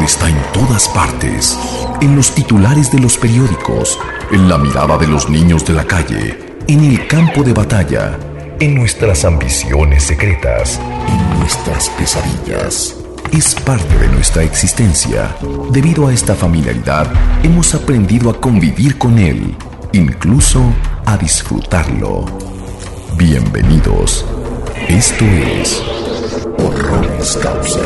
horror está en todas partes, en los titulares de los periódicos, en la mirada de los niños de la calle, en el campo de batalla, en nuestras ambiciones secretas, en nuestras pesadillas. Es parte de nuestra existencia. Debido a esta familiaridad, hemos aprendido a convivir con él, incluso a disfrutarlo. Bienvenidos. Esto es Horroris Causa.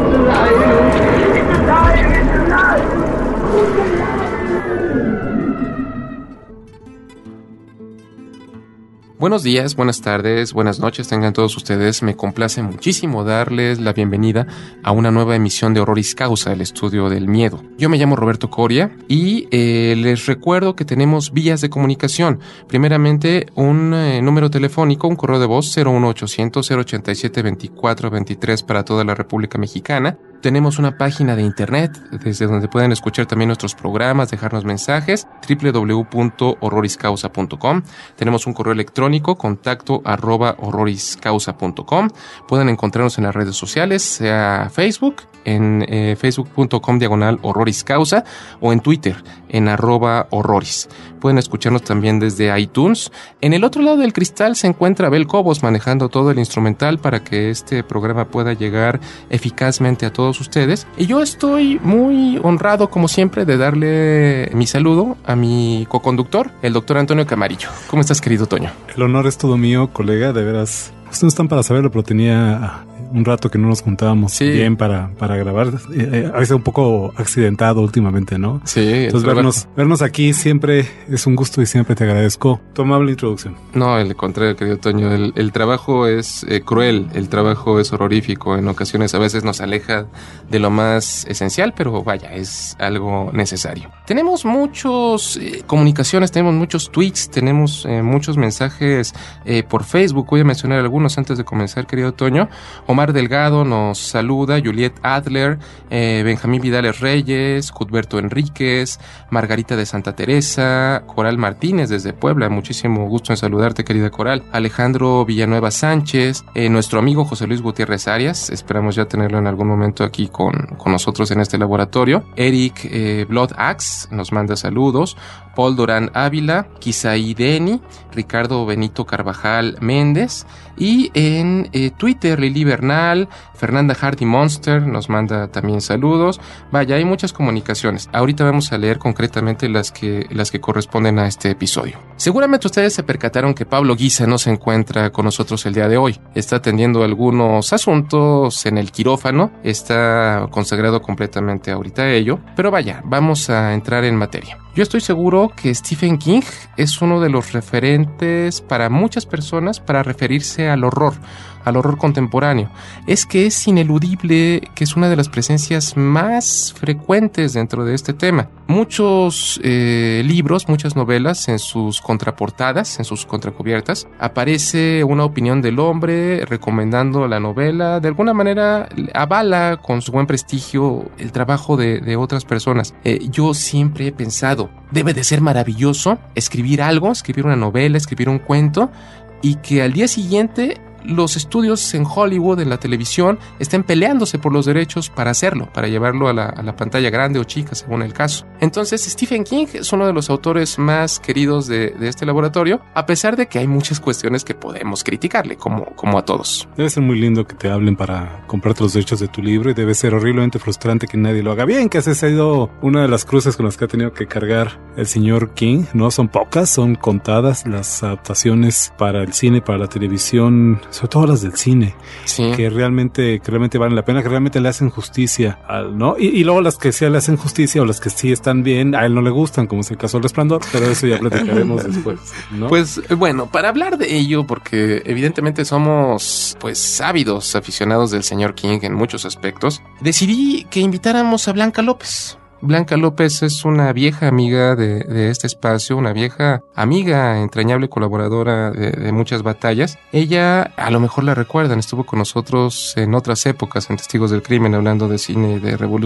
Buenos días, buenas tardes, buenas noches tengan todos ustedes. Me complace muchísimo darles la bienvenida a una nueva emisión de Horroris Causa, el estudio del miedo. Yo me llamo Roberto Coria y les recuerdo que tenemos vías de comunicación. Primeramente, un número telefónico, un correo de voz 01800-087-2423 para toda la República Mexicana. Tenemos una página de internet desde donde pueden escuchar también nuestros programas, dejarnos mensajes, www.horroriscausa.com. Tenemos un correo electrónico, contacto@horroriscausa.com. Pueden encontrarnos en las redes sociales, sea Facebook, en facebook.com/horroriscausa o en Twitter, en @horroris. Pueden escucharnos también desde iTunes. En el otro lado del cristal se encuentra Abel Cobos manejando todo el instrumental para que este programa pueda llegar eficazmente a todos ustedes. Y yo estoy muy honrado, como siempre, de darle mi saludo a mi coconductor, el doctor Antonio Camarillo. ¿Cómo estás, querido Toño? El honor es todo mío, colega, de veras. Ustedes no están para saberlo, pero tenía un rato que no nos juntábamos bien para grabar. A veces un poco accidentado últimamente, ¿no? Sí. Entonces vernos aquí siempre es un gusto y siempre te agradezco tu amable introducción. No, al contrario, querido Toño. El trabajo es cruel, el trabajo es horrorífico. En ocasiones a veces nos aleja de lo más esencial, pero vaya, es algo necesario. Tenemos muchas comunicaciones, tenemos muchos tweets, tenemos muchos mensajes por Facebook. Voy a mencionar algunos antes de comenzar, querido Toño. Omar Delgado nos saluda, Juliet Adler, Benjamín Vidales Reyes, Cudberto Enríquez, Margarita de Santa Teresa, Coral Martínez desde Puebla, muchísimo gusto en saludarte, querida Coral, Alejandro Villanueva Sánchez, nuestro amigo José Luis Gutiérrez Arias, esperamos ya tenerlo en algún momento aquí con nosotros en este laboratorio, Eric Blood Axe nos manda saludos, Paul Dorán Ávila, Kisaí Deni, Ricardo Benito Carvajal Méndez, y en Twitter Lili Bernal, Fernanda Hardy Monster nos manda también saludos. Vaya, hay muchas comunicaciones. Ahorita vamos a leer concretamente las que corresponden a este episodio. Seguramente ustedes se percataron que Pablo Guisa no se encuentra con nosotros el día de hoy. Está atendiendo algunos asuntos en el quirófano. Está consagrado completamente ahorita a ello. Pero vaya, vamos a entrar en materia. Yo estoy seguro que Stephen King es uno de los referentes para muchas personas para referirse al horror contemporáneo. Es que es ineludible que es una de las presencias más frecuentes dentro de este tema. Muchos libros, muchas novelas, en sus contraportadas, en sus contracubiertas, aparece una opinión del hombre recomendando la novela. De alguna manera avala con su buen prestigio el trabajo de otras personas. Yo siempre he pensado, debe de ser maravilloso escribir una novela, escribir un cuento, y que al día siguiente los estudios en Hollywood, en la televisión, estén peleándose por los derechos para hacerlo, para llevarlo a la pantalla grande o chica, según el caso. Entonces, Stephen King es uno de los autores más queridos de este laboratorio, a pesar de que hay muchas cuestiones que podemos criticarle, como a todos. Debe ser muy lindo que te hablen para comprarte los derechos de tu libro, y debe ser horriblemente frustrante que nadie lo haga bien, que esa ha sido una de las cruces con las que ha tenido que cargar el señor King. No son pocas, son contadas las adaptaciones para el cine, para la televisión, sobre todo las del cine, sí, que realmente valen la pena, que realmente le hacen justicia ¿no? Y luego las que sí le hacen justicia, o las que sí están bien, a él no le gustan, como es el caso del Resplandor, pero eso ya platicaremos después, ¿no? Pues bueno, para hablar de ello, porque evidentemente somos pues ávidos aficionados del señor King en muchos aspectos, decidí que invitáramos a Blanca López. Blanca López es una vieja amiga de este espacio, una vieja amiga, entrañable colaboradora de muchas batallas. Ella, a lo mejor la recuerdan, estuvo con nosotros en otras épocas, en Testigos del Crimen, hablando de cine y de revolución.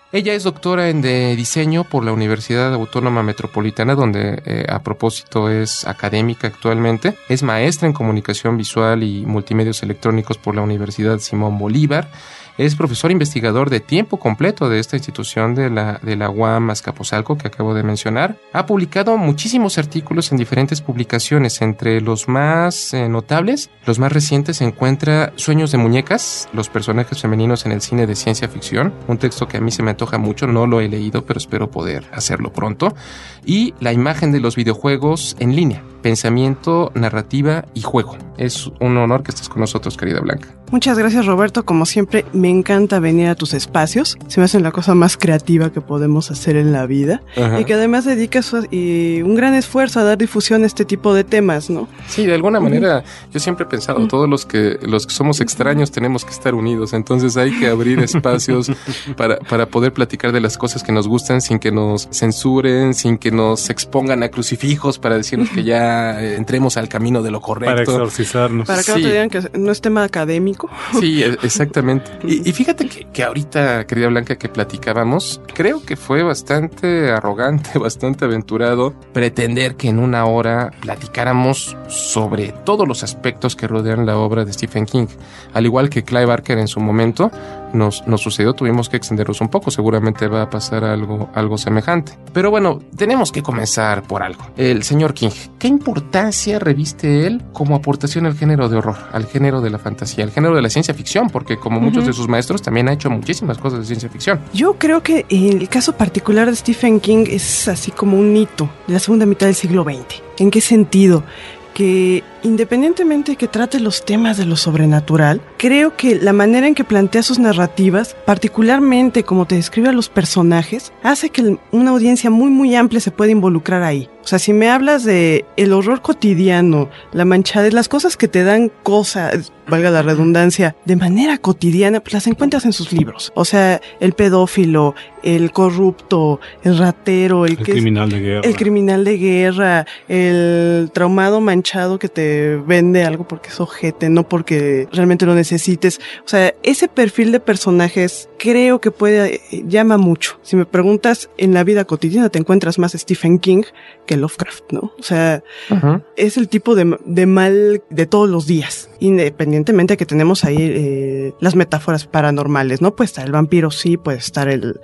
Ella es doctora en diseño por la Universidad Autónoma Metropolitana, donde a propósito es académica actualmente. Es maestra en comunicación visual y multimedios electrónicos por la Universidad Simón Bolívar. Es profesor investigador de tiempo completo de esta institución de la UAM Azcapotzalco que acabo de mencionar. Ha publicado muchísimos artículos en diferentes publicaciones. Entre los más notables, los más recientes, se encuentra Sueños de muñecas, los personajes femeninos en el cine de ciencia ficción. Un texto que a mí se me antoja mucho, no lo he leído, pero espero poder hacerlo pronto. Y La imagen de los videojuegos en línea, pensamiento, narrativa y juego. Es un honor que estés con nosotros, querida Blanca. Muchas gracias, Roberto. Como siempre, me encanta venir a tus espacios. Se me hace la cosa más creativa que podemos hacer en la vida. Ajá. Y que además dedicas un gran esfuerzo a dar difusión a este tipo de temas, ¿no? Sí, de alguna manera, yo siempre he pensado, todos los que somos extraños tenemos que estar unidos. Entonces hay que abrir espacios para poder platicar de las cosas que nos gustan sin que nos censuren, sin que nos expongan a crucifijos para decirnos que ya entremos al camino de lo correcto. Para exorcizarnos. Para que no te digan que no es tema académico. Sí, exactamente. Y fíjate que ahorita, querida Blanca, que platicábamos, creo que fue bastante arrogante, bastante aventurado pretender que en una hora platicáramos sobre todos los aspectos que rodean la obra de Stephen King. Al igual que Clive Barker en su momento nos sucedió, tuvimos que extendernos un poco. Seguramente va a pasar algo semejante. Pero bueno, tenemos que comenzar por algo. El señor King, ¿qué importancia reviste él como aportación al género de horror, al género de la fantasía, al género de la ciencia ficción? Porque como muchos de sus maestros también ha hecho muchísimas cosas de ciencia ficción. Yo creo que el caso particular de Stephen King es así como un hito de la segunda mitad del siglo XX. ¿En qué sentido? Que independientemente de que trate los temas de lo sobrenatural, creo que la manera en que plantea sus narrativas, particularmente como te describe a los personajes, hace que una audiencia muy muy amplia se pueda involucrar ahí. O sea, si me hablas de el horror cotidiano, la manchadez, las cosas que te dan cosas, valga la redundancia, de manera cotidiana, pues las encuentras en sus libros. O sea, el pedófilo, el corrupto, el ratero, el criminal de guerra. El criminal de guerra, el traumado manchado que te vende algo porque es ojete, no porque realmente lo necesites. O sea, ese perfil de personajes creo que llama mucho. Si me preguntas, en la vida cotidiana te encuentras más Stephen King que Lovecraft, ¿no? O sea, es el tipo de mal de todos los días, independientemente de que tenemos ahí las metáforas paranormales, ¿no? Puede estar el vampiro, sí, puede estar el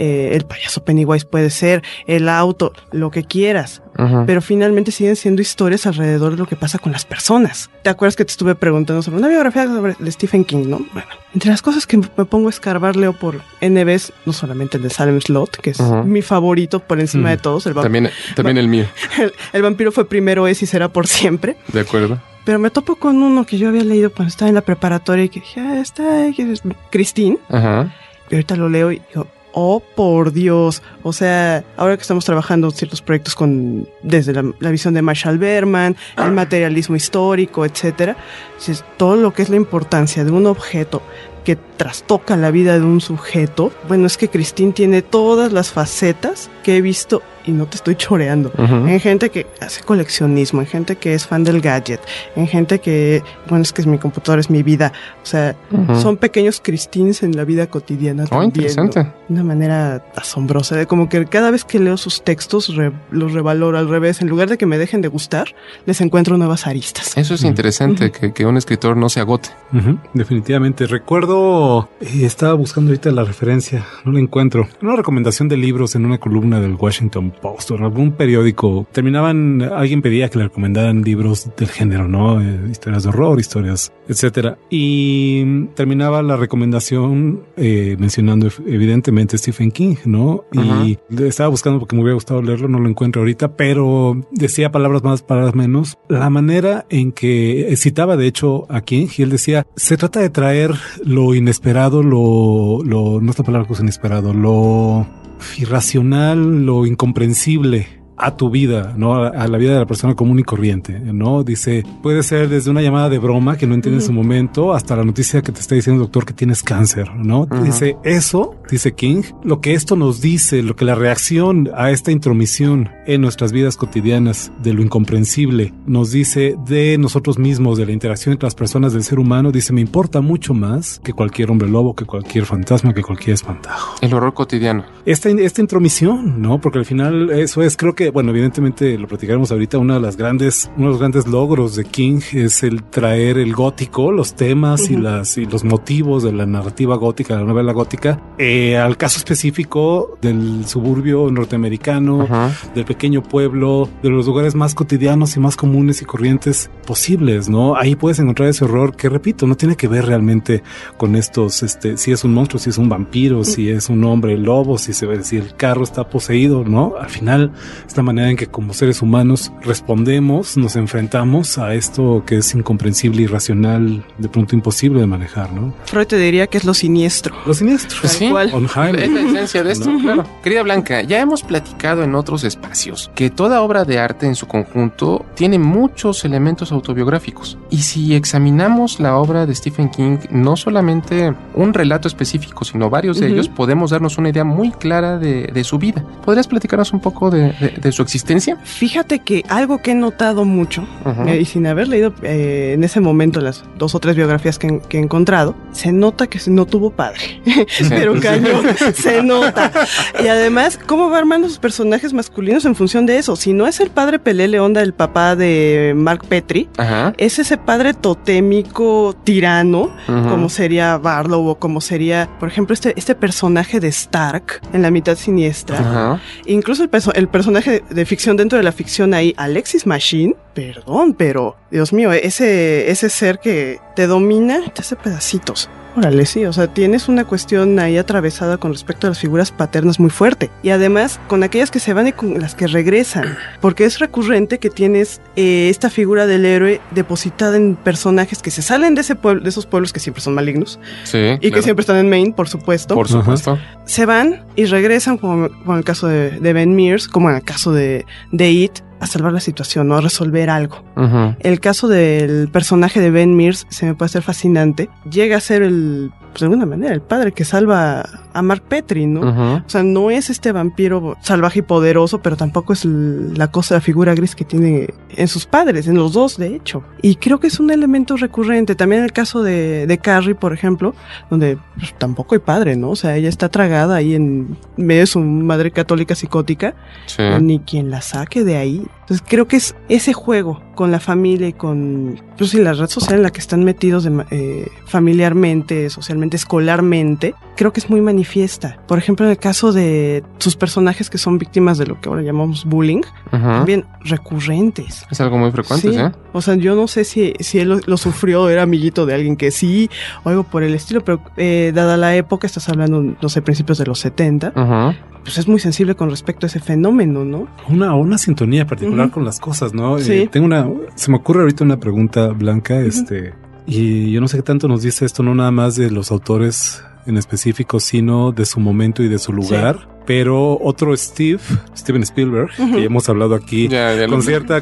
payaso Pennywise, puede ser el auto, lo que quieras. Pero finalmente siguen siendo historias alrededor de lo que pasa con las personas. ¿Te acuerdas que te estuve preguntando sobre una biografía de Stephen King, no? Bueno, entre las cosas que me pongo a escarbar, leo por NBs, no solamente el de Salem Slot, que es mi favorito por encima de todos. También el mío. El vampiro fue primero, es y será por siempre. De acuerdo. Pero me topo con uno que yo había leído cuando estaba en la preparatoria y que dije, está Christine. Y ahorita lo leo y digo, oh, por Dios. O sea, ahora que estamos trabajando ciertos proyectos desde la visión de Marshall Berman, el materialismo histórico, etcétera, todo lo que es la importancia de un objeto que trastoca la vida de un sujeto. Bueno, es que Christine tiene todas las facetas que he visto, y no te estoy choreando, en gente que hace coleccionismo, en gente que es fan del gadget, en gente que, bueno, es que mi computadora es mi vida. O sea, son pequeños Christines en la vida cotidiana también. Interesante. De una manera asombrosa, como que cada vez que leo sus textos los revaloro al revés. En lugar de que me dejen de gustar, les encuentro nuevas aristas. Eso es interesante, que un escritor no se agote. Definitivamente. Recuerdo, estaba buscando ahorita la referencia, no la encuentro. Una recomendación de libros en una columna del Washington Post o en algún periódico. Alguien pedía que le recomendaran libros del género, ¿no? Historias de horror, historias, etcétera. Y terminaba la recomendación mencionando evidentemente Stephen King, ¿no? Y estaba buscando porque me hubiera gustado leerlo, no lo encuentro ahorita, pero decía palabras más, palabras menos. La manera en que citaba de hecho a King, y él decía, se trata de traer lo inesperado, no es la palabra que usa inesperado, lo irracional, lo incomprensible a tu vida, ¿no? A la vida de la persona común y corriente, ¿no? Dice, puede ser desde una llamada de broma que no entiendes en su momento hasta la noticia que te está diciendo el doctor que tienes cáncer, ¿no? Dice eso, dice King, lo que esto nos dice, lo que la reacción a esta intromisión en nuestras vidas cotidianas de lo incomprensible nos dice de nosotros mismos, de la interacción entre las personas del ser humano, dice, me importa mucho más que cualquier hombre lobo, que cualquier fantasma, que cualquier espantajo. El horror cotidiano. Esta intromisión, ¿no? Porque al final eso es, creo que, bueno, evidentemente lo platicaremos ahorita, uno de los grandes logros de King es el traer el gótico, los temas y los motivos de la narrativa gótica, de la novela gótica, al caso específico del suburbio norteamericano, del pequeño pueblo, de los lugares más cotidianos y más comunes y corrientes posibles, ¿no? Ahí puedes encontrar ese horror que, repito, no tiene que ver realmente con estos, si es un monstruo, si es un vampiro, si es un hombre lobo, si el carro está poseído, ¿no? Al final, es la manera en que como seres humanos respondemos, nos enfrentamos a esto que es incomprensible, irracional, de pronto imposible de manejar, ¿no? Freud te diría que es lo siniestro. Lo siniestro. Sí, es la esencia de esto, ¿no? Claro. Querida Blanca, ya hemos platicado en otros espacios que toda obra de arte en su conjunto tiene muchos elementos autobiográficos. Y si examinamos la obra de Stephen King, no solamente un relato específico, sino varios de ellos, podemos darnos una idea muy clara de su vida. ¿Podrías platicarnos un poco de su existencia? Fíjate que algo que he notado mucho, y sin haber leído en ese momento las 2 o 3 biografías que he encontrado, se nota que no tuvo padre. Sí, pero cañón, se nota. Y además, ¿cómo va armando sus personajes masculinos en función de eso? Si no es el padre Pelé Leonda, el papá de Mark Petrie, es ese padre totémico tirano, como sería Barlow, o como sería, por ejemplo, este personaje de Stark en La mitad siniestra. Incluso el personaje de ficción dentro de la ficción ahí, Alexis Machine, perdón, pero Dios mío, ese ser que te domina, te hace pedacitos. Órale, sí, o sea, tienes una cuestión ahí atravesada con respecto a las figuras paternas muy fuerte. Y además, con aquellas que se van y con las que regresan. Porque es recurrente que tienes esta figura del héroe depositada en personajes que se salen de ese pueblo, de esos pueblos que siempre son malignos. Sí, y claro, que siempre están en Maine, por supuesto. Por supuesto. Se van y regresan, como en el caso de Ben Mears, como en el caso de It, a salvar la situación, ¿no? A resolver algo. El caso del personaje de Ben Mears se me puede hacer fascinante. Llega a ser de alguna manera, el padre que salva a Mark Petrie, ¿no? O sea, no es este vampiro salvaje y poderoso, pero tampoco es la figura gris que tiene en sus padres, en los dos, de hecho. Y creo que es un elemento recurrente. También en el caso de Carrie, por ejemplo, donde pues, tampoco hay padre, ¿no? O sea, ella está tragada ahí en medio de su madre católica psicótica. Sí. Ni quien la saque de ahí. Entonces creo que es ese juego con la familia y con pues, la red social en la que están metidos familiarmente, socialmente, escolarmente, creo que es muy manifiesta. Por ejemplo, en el caso de sus personajes que son víctimas de lo que ahora llamamos bullying, también recurrentes. Es algo muy frecuente, ¿sí? O sea, yo no sé si él lo sufrió, era amiguito de alguien que sí, o algo por el estilo, pero dada la época, estás hablando, no sé, principios de los 70, pues es muy sensible con respecto a ese fenómeno, ¿no? Una sintonía particular con las cosas, ¿no? Sí. Se me ocurre ahorita una pregunta, Blanca, y yo no sé qué tanto nos dice esto, no nada más de los autores en específico, sino de su momento y de su lugar. Sí. Pero otro Steven Spielberg, que hemos hablado aquí, con cierta,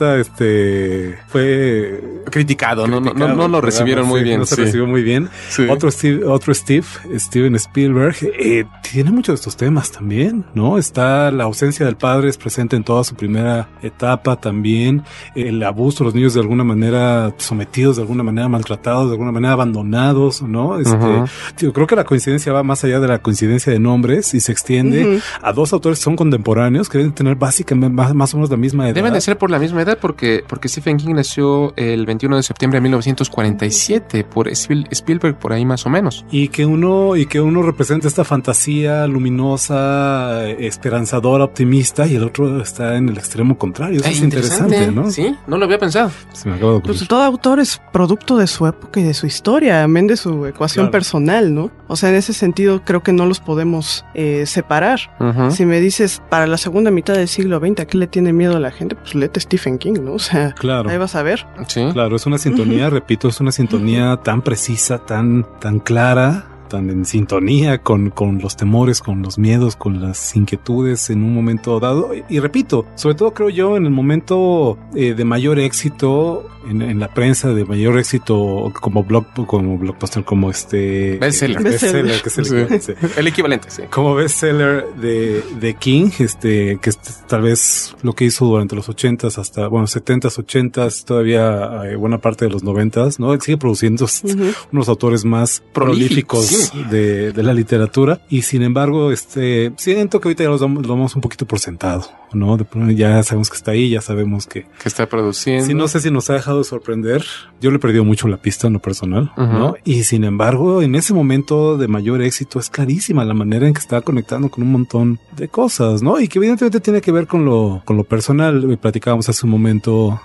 fue criticado, no lo recibieron muy bien. No se recibió muy bien. Sí. Steven Spielberg, tiene muchos de estos temas también, ¿no? Está la ausencia del padre, es presente en toda su primera etapa también, el abuso, los niños de alguna manera sometidos, de alguna manera maltratados, de alguna manera abandonados, ¿no? Yo creo que la coincidencia va más allá de la coincidencia de nombres y se extiende a 2 autores que son contemporáneos, que deben tener básicamente más o menos la misma edad. Deben de ser por la misma edad porque Stephen King nació el 21 de septiembre de 1947, por Spielberg por ahí más o menos. Y que uno representa esta fantasía luminosa, esperanzadora, optimista, y el otro está en el extremo contrario. Eso es interesante, ¿no? Sí, no lo había pensado. Se me acaba de ocurrir. Pues todo autor es producto de su época y de su historia, amén de su ecuación personal, ¿no? O sea, en ese sentido creo que no los podemos separar. Si me dices, para la segunda mitad del siglo XX, ¿a qué le tiene miedo a la gente? Pues léete Stephen King, ¿no? O sea, ahí vas a ver. Sí. Claro, es una sintonía, repito, es una sintonía tan precisa, tan clara, tan en sintonía con los temores, con los miedos, con las inquietudes en un momento dado. Y repito, sobre todo creo yo en el momento de mayor éxito en la prensa, de mayor éxito como blockbuster, como bestseller, que es el equivalente. Sí. El equivalente, sí. Como bestseller de King, que tal vez lo que hizo durante los 80s hasta, 70s, 80s, todavía buena parte de los 90s, ¿no? Él sigue produciendo unos autores más prolíficos sí. de la literatura, y sin embargo, siento que ahorita ya lo damos un poquito por sentado, ¿no? Ya sabemos que está ahí, ya sabemos que está produciendo. Sí, no sé si nos ha dejado de sorprender. Yo le he perdido mucho la pista en lo personal, ¿no? Y sin embargo, en ese momento de mayor éxito es clarísima la manera en que está conectando con un montón de cosas, ¿no? Y que evidentemente tiene que ver con lo personal. Platicábamos hace un momento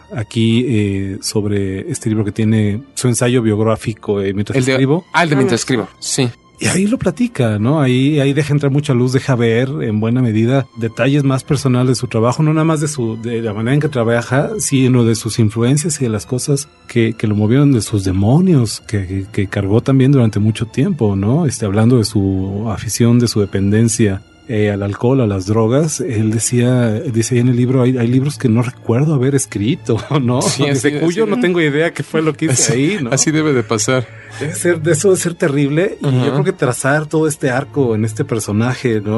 aquí sobre este libro que tiene su ensayo biográfico mientras escribo. El de mientras escribo, sí. Y ahí lo platica, ¿no? Ahí deja entrar mucha luz, deja ver en buena medida detalles más personales de su trabajo, no nada más de la manera en que trabaja, sino de sus influencias y de las cosas que lo movieron, de sus demonios que cargó también durante mucho tiempo, ¿no? Hablando de su afición, de su dependencia al alcohol, a las drogas. Él dice ahí en el libro, hay libros que no recuerdo haber escrito, ¿no? Sí, de cuyo no tengo idea qué fue lo que hice ahí, ¿no? Así debe de pasar. Eso debe ser terrible. Y yo creo que trazar todo este arco en este personaje, ¿no?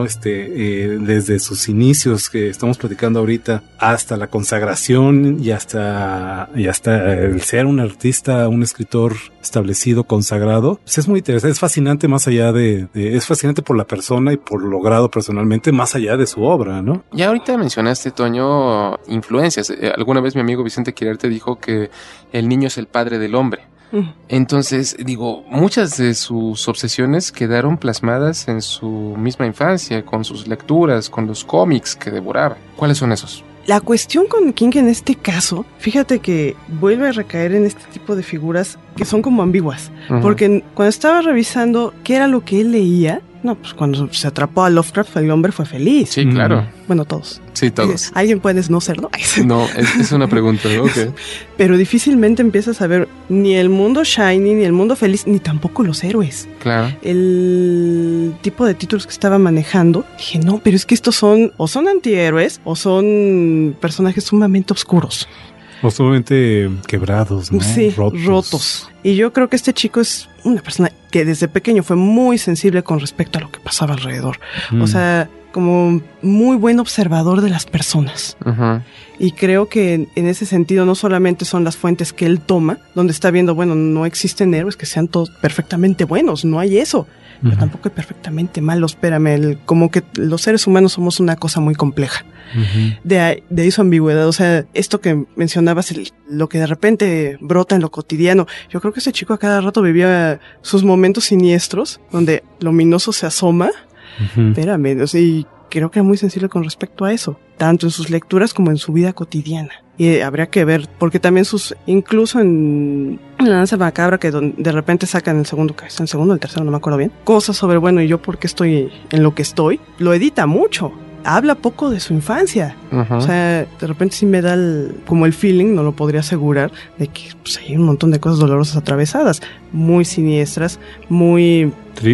Desde sus inicios que estamos platicando ahorita hasta la consagración y hasta el ser un artista, un escritor establecido, consagrado, pues es muy interesante, es fascinante más allá es fascinante por la persona y por lo logrado personalmente, más allá de su obra, ¿no? Ya ahorita mencionaste, Toño, influencias. Alguna vez mi amigo Vicente Quirarte dijo que el niño es el padre del hombre. Entonces, muchas de sus obsesiones quedaron plasmadas en su misma infancia, con sus lecturas, con los cómics que devoraba. ¿Cuáles son esos? La cuestión con King en este caso, fíjate que vuelve a recaer en este tipo de figuras que son como ambiguas. Porque cuando estaba revisando qué era lo que él leía, pues cuando se atrapó a Lovecraft, el hombre fue feliz. Sí, claro. Bueno, todos. Sí, todos. ¿Alguien puede no serlo? No, es una pregunta, ok. Pero difícilmente empiezas a ver ni el mundo shiny, ni el mundo feliz, ni tampoco los héroes. Claro. El tipo de títulos que estaba manejando, dije, no, pero es que estos son antihéroes, o son personajes sumamente oscuros. O sumamente quebrados, ¿no? Sí, rotos. Y yo creo que este chico es una persona que desde pequeño fue muy sensible con respecto a lo que pasaba alrededor. O sea, como muy buen observador de las personas. Y creo que en ese sentido no solamente son las fuentes que él toma, donde está viendo, no existen héroes que sean todos perfectamente buenos, no hay eso. Pero tampoco hay perfectamente malos, espérame, como que los seres humanos somos una cosa muy compleja. De ahí su ambigüedad, o sea, esto que mencionabas, lo que de repente brota en lo cotidiano. Yo creo que ese chico a cada rato vivía sus momentos siniestros, donde lo ominoso se asoma. Espérame, o sea, y creo que era muy sensible con respecto a eso, tanto en sus lecturas como en su vida cotidiana. Y habría que ver, porque también incluso en La Danza Macabra, que de repente sacan el segundo, el tercero, no me acuerdo bien, cosas sobre, ¿y yo por qué estoy en lo que estoy? Lo edita mucho. Habla poco de su infancia. O sea, de repente sí me da como el feeling, no lo podría asegurar, de que hay un montón de cosas dolorosas atravesadas, muy siniestras, muy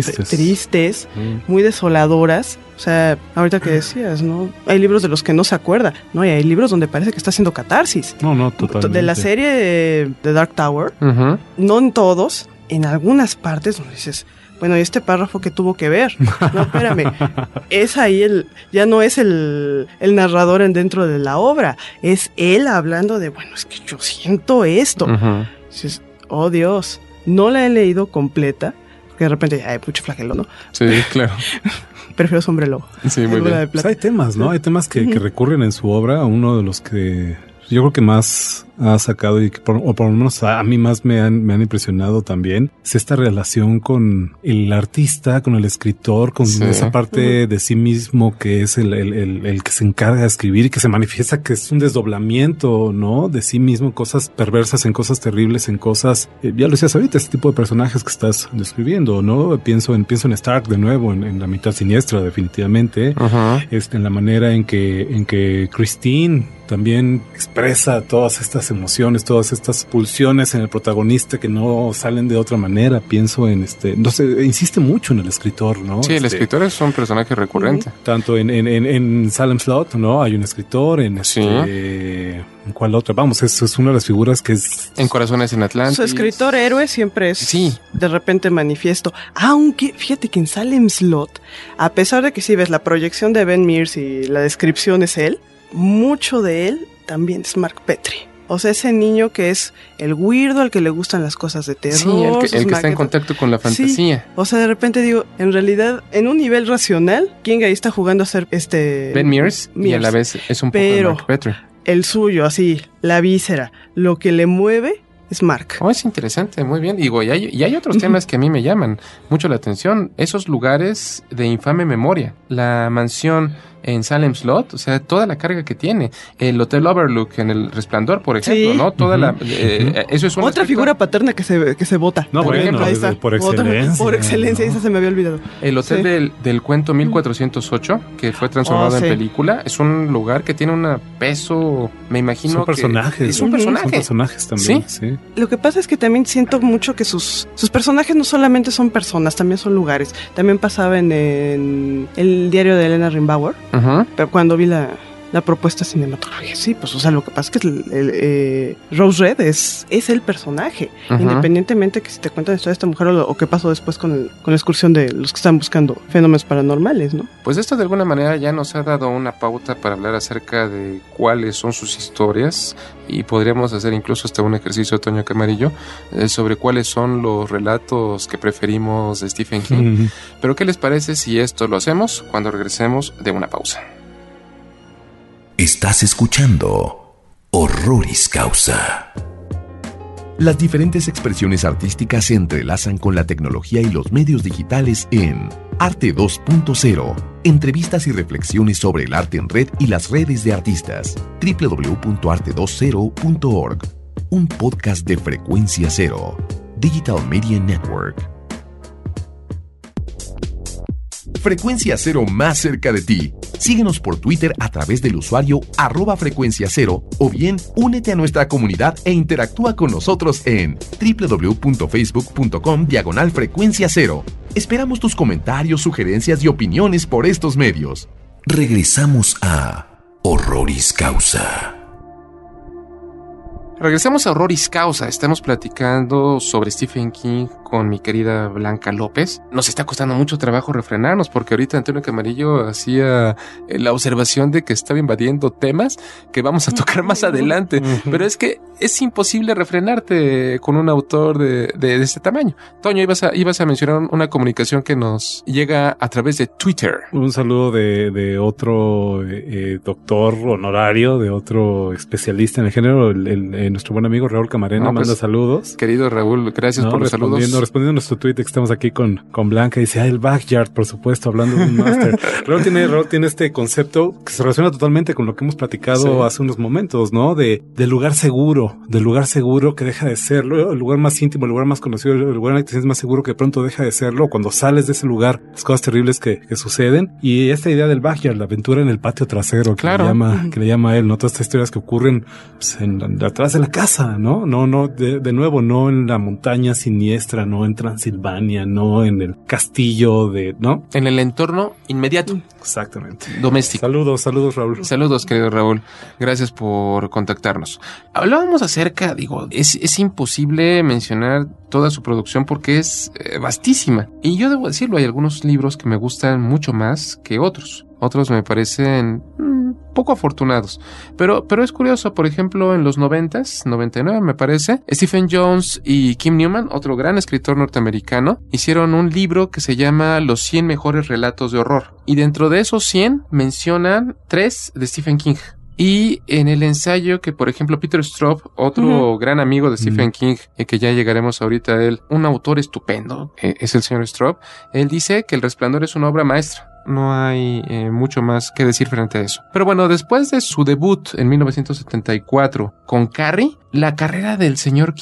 tristes, muy desoladoras. O sea, ahorita que decías, ¿no? Hay libros de los que no se acuerda, ¿no? Y hay libros donde parece que está haciendo catarsis. No, totalmente. De la serie de Dark Tower, no en todos, en algunas partes donde dices, ¿y este párrafo que tuvo que ver? No, espérame. Es ahí ya no es el narrador dentro de la obra. Es él hablando de, es que yo siento esto. Dices, oh Dios, no la he leído completa, porque de repente hay mucho flagelo, ¿no? Sí, claro. Prefiero Hombre Lobo. Sí, muy bien. Pues hay temas, ¿no? Hay temas que recurren en su obra. Uno de los que yo creo que más ha sacado y que o por lo menos a mí más me han impresionado también es esta relación con el artista, con el escritor, con esa parte de sí mismo que es el que se encarga de escribir y que se manifiesta que es un desdoblamiento, ¿no? De sí mismo, cosas perversas en cosas terribles, en cosas, ya lo decías ahorita, este tipo de personajes que estás describiendo, ¿no? Pienso en Stark de nuevo, en La Mitad Siniestra, definitivamente. En la manera en que Christine también expresa todas estas emociones, todas estas pulsiones en el protagonista que no salen de otra manera. Pienso en no sé, insiste mucho en el escritor, ¿no? Sí, el escritor es un personaje recurrente. Tanto en Salem's Lot, ¿no? Hay un escritor, Sí. ¿Cuál otra? Vamos, es una de las figuras que es... En Corazones en Atlantis. Su escritor héroe siempre es Sí. de repente manifiesto. Aunque, fíjate que en Salem's Lot, a pesar de que sí ves la proyección de Ben Mears y la descripción es él, mucho de él también es Mark Petrie. O sea, ese niño que es el weirdo, al que le gustan las cosas de terror. Sí, el que está en contacto con la fantasía. Sí. O sea, de repente digo, en realidad, en un nivel racional, King ahí está jugando a ser Ben Mears, y a la vez es un poco de Mark Petrie. El suyo, así, la víscera, lo que le mueve es Mark. Oh, es interesante, muy bien. Digo, y hay otros temas que a mí me llaman mucho la atención. Esos lugares de infame memoria. La mansión en Salem's Lot, o sea, toda la carga que tiene. El Hotel Overlook en El Resplandor, por ejemplo, Sí. ¿no? Toda eso es un Otra figura paterna que se vota. No, Por bueno, ejemplo, ahí está. por excelencia. Por excelencia, ¿no? esa se me había olvidado. El hotel del cuento 1408, que fue transformado en película, es un lugar que tiene un peso, me imagino. Son personajes. Es un personaje. Son personajes también. Sí. Lo que pasa es que también siento mucho que sus personajes no solamente son personas, también son lugares. También pasaba en el diario de Elena Rimbaud, Ujú. pero cuando vi la propuesta cinematográfica, sí, pues, o sea, lo que pasa es que Rose Red es el personaje, Ujú. independientemente que si te cuentan la historia de esta mujer o qué pasó después con la excursión de los que están buscando fenómenos paranormales, ¿no? Pues esto de alguna manera ya nos ha dado una pauta para hablar acerca de cuáles son sus historias, y podríamos hacer incluso hasta un ejercicio, Toño Camarillo, sobre cuáles son los relatos que preferimos de Stephen King. Ujú. Pero ¿qué les parece si esto lo hacemos cuando regresemos de una pausa? Estás escuchando Horroris Causa. Las diferentes expresiones artísticas se entrelazan con la tecnología y los medios digitales en Arte 2.0. Entrevistas y reflexiones sobre el arte en red y las redes de artistas. www.arte20.org. Un podcast de Frecuencia Cero. Digital Media Network. Frecuencia Cero más cerca de ti. Síguenos por Twitter a través del usuario @frecuenciacero o bien únete a nuestra comunidad e interactúa con nosotros en www.facebook.com/Frecuencia Cero. Esperamos tus comentarios, sugerencias y opiniones por estos medios. Regresamos a Horroris Causa. Regresamos a Horroris Causa. Estamos platicando sobre Stephen King con mi querida Blanca López. Nos está costando mucho trabajo refrenarnos porque ahorita Antonio Camarillo hacía la observación de que estaba invadiendo temas que vamos a tocar más adelante. Pero es que es imposible refrenarte con un autor de este tamaño. Toño, ibas a mencionar una comunicación que nos llega a través de Twitter. Un saludo de otro doctor honorario, de otro especialista en el género, nuestro buen amigo Raúl Camarena, manda pues, saludos. Querido Raúl, gracias por los saludos. Respondiendo a nuestro tweet que estamos aquí con Blanca, dice, el backyard, por supuesto, hablando de un máster. Raúl tiene este concepto que se relaciona totalmente con lo que hemos platicado hace unos momentos, ¿no? Del lugar seguro que deja de serlo, el lugar más íntimo, el lugar más conocido, el lugar en el que te sientes más seguro que de pronto deja de serlo. Cuando sales de ese lugar, las cosas terribles que suceden. Y esta idea del backyard, la aventura en el patio trasero, que le llama él, ¿no? Todas estas historias que ocurren pues, atrás de la casa, ¿no? No, de nuevo, no en la montaña siniestra, no en Transilvania, no en el castillo ¿no? En el entorno inmediato. Exactamente. Doméstico. Saludos, Raúl. Saludos, querido Raúl. Gracias por contactarnos. Hablábamos acerca, es imposible mencionar toda su producción porque es vastísima. Y yo debo decirlo, hay algunos libros que me gustan mucho más que otros. Otros me parecen poco afortunados. Pero es curioso, por ejemplo, en los 90s, 99 me parece, Stephen Jones y Kim Newman, otro gran escritor norteamericano, hicieron un libro que se llama Los 100 mejores relatos de horror. Y dentro de esos 100 mencionan 3 de Stephen King. Y en el ensayo que, por ejemplo, Peter Straub, otro gran amigo de Stephen King, que ya llegaremos ahorita a él, un autor estupendo, es el señor Straub, él dice que El Resplandor es una obra maestra. No hay mucho más que decir frente a eso. Pero bueno, después de su debut en 1974 con Carrie, la carrera del señor King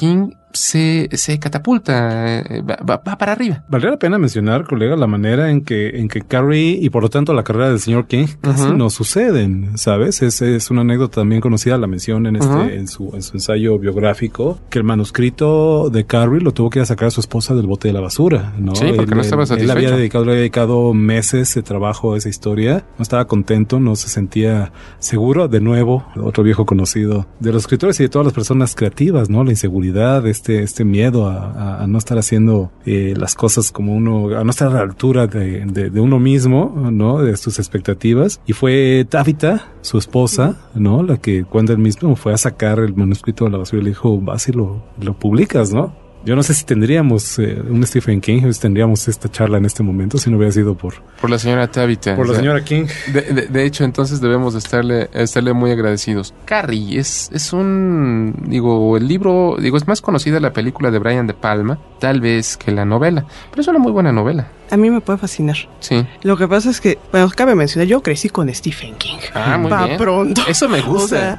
se catapulta, va para arriba. Valdría la pena mencionar, colega, la manera en que Carrie y por lo tanto la carrera del señor King casi no suceden, ¿sabes? Es una anécdota también conocida, la mención en su ensayo biográfico, que el manuscrito de Carrie lo tuvo que ir a sacar a su esposa del bote de la basura, ¿no? Sí, porque no estaba satisfecho. Él le había dedicado meses de trabajo a esa historia, no estaba contento, no se sentía seguro. De nuevo, otro viejo conocido de los escritores y de todas las personas creativas, ¿no? La inseguridad, este miedo a no estar haciendo las cosas como uno, a no estar a la altura de uno mismo, ¿no? De sus expectativas. Y fue Tabitha, su esposa, ¿no? La que cuando él mismo fue a sacar el manuscrito de la basura y le dijo, vas y lo publicas, ¿no? Yo no sé si tendríamos un Stephen King, si tendríamos esta charla en este momento, si no hubiera sido por la señora Tabitha. Por la señora King. De hecho, entonces debemos de estarle muy agradecidos. Carrie es un... el libro... es más conocida la película de Brian De Palma, tal vez, que la novela. Pero es una muy buena novela. A mí me puede fascinar. Sí. Lo que pasa es que, bueno, cabe mencionar, yo crecí con Stephen King. Ah, muy bien. Pronto. Eso me gusta.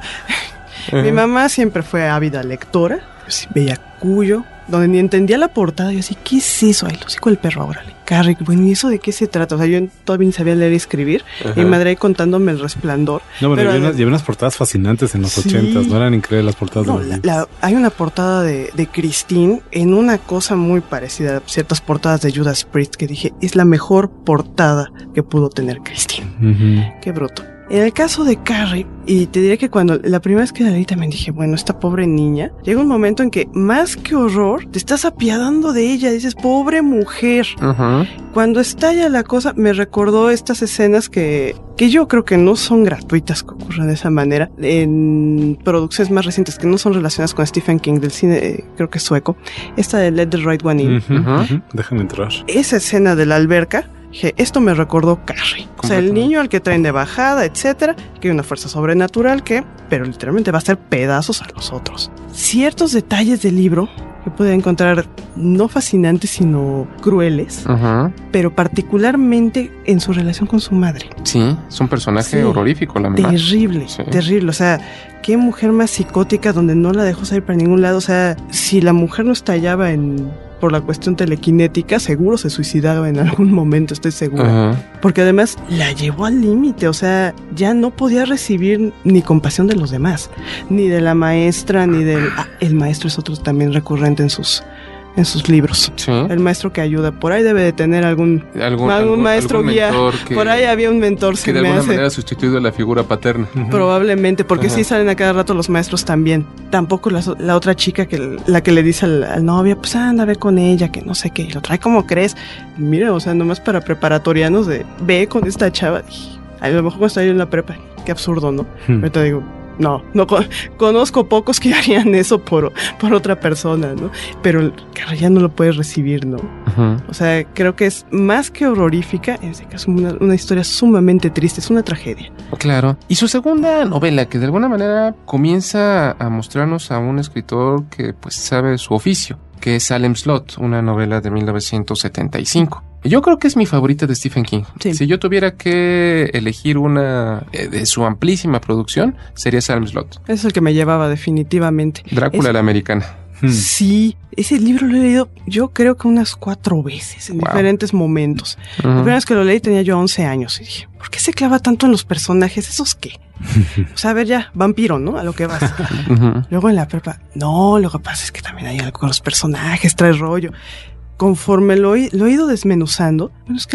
O sea, mi mamá siempre fue ávida lectora. Pues, veía Cuyo, donde ni entendía la portada. Yo así, ¿qué es eso? Ay, lo sigo el perro, órale. Carrie, bueno, ¿y eso de qué se trata? O sea, yo todavía ni sabía leer y escribir. Y mi madre ahí contándome El Resplandor. No, pero llevé unas portadas fascinantes en los 80s. No eran increíbles las portadas de los hay una portada de Christine en una cosa muy parecida a ciertas portadas de Judas Priest que dije, es la mejor portada que pudo tener Christine. Qué bruto. En el caso de Carrie, y te diré que cuando la primera vez que la leí también dije, bueno, esta pobre niña, llega un momento en que más que horror, te estás apiadando de ella, dices, pobre mujer. Cuando estalla la cosa, me recordó estas escenas que yo creo que no son gratuitas, que ocurren de esa manera, en producciones más recientes que no son relacionadas con Stephen King, del cine, creo que es sueco, esta de Let the Right One In. Déjame entrar. Esa escena de la alberca, dije, esto me recordó Carrie. O sea, el niño al que traen de bajada, etcétera, que hay una fuerza sobrenatural pero literalmente va a hacer pedazos a los otros. Ciertos detalles del libro que pude encontrar no fascinantes, sino crueles, pero particularmente en su relación con su madre. Sí, es un personaje horrorífico, la verdad. Terrible, terrible. O sea, qué mujer más psicótica donde no la dejó salir para ningún lado. O sea, si la mujer no estallaba por la cuestión telequinética, seguro se suicidaba en algún momento, estoy segura. Porque además la llevó al límite, o sea, ya no podía recibir ni compasión de los demás, ni de la maestra, ni del... el maestro es otro también recurrente en sus libros. Sí. El maestro que ayuda. Por ahí debe de tener algún maestro guía. Por ahí había un mentor. Que de alguna manera ha sustituido a la figura paterna. Probablemente, porque sí salen a cada rato los maestros también. Tampoco la otra chica, la que le dice al novio, pues anda, ve con ella, que no sé qué. Y lo trae como crees. Mira, o sea, nomás para preparatorianos ve con esta chava. A lo mejor cuando está yo en la prepa. Qué absurdo, ¿no? Ahorita digo... No conozco pocos que harían eso por otra persona, ¿no? Pero Carrie ya no lo puedes recibir, ¿no? O sea, creo que es más que horrorífica, en este caso una historia sumamente triste, es una tragedia. Claro. Y su segunda novela, que de alguna manera comienza a mostrarnos a un escritor que pues sabe su oficio, que es Salem Slot, una novela de 1975. Yo creo que es mi favorita de Stephen King. Sí. Si yo tuviera que elegir una de su amplísima producción, sería Salem Slot. Es el que me llevaba definitivamente. Drácula la americana. Sí, ese libro lo he leído yo creo que unas 4 veces en diferentes momentos. La primera vez que lo leí tenía yo 11 años y dije, ¿por qué se clava tanto en los personajes? ¿Esos qué? O sea, a ver ya, vampiro, ¿no? A lo que vas. Luego en la prepa, no, lo que pasa es que también hay algo con los personajes, trae rollo. Conforme lo he ido desmenuzando, bueno, es que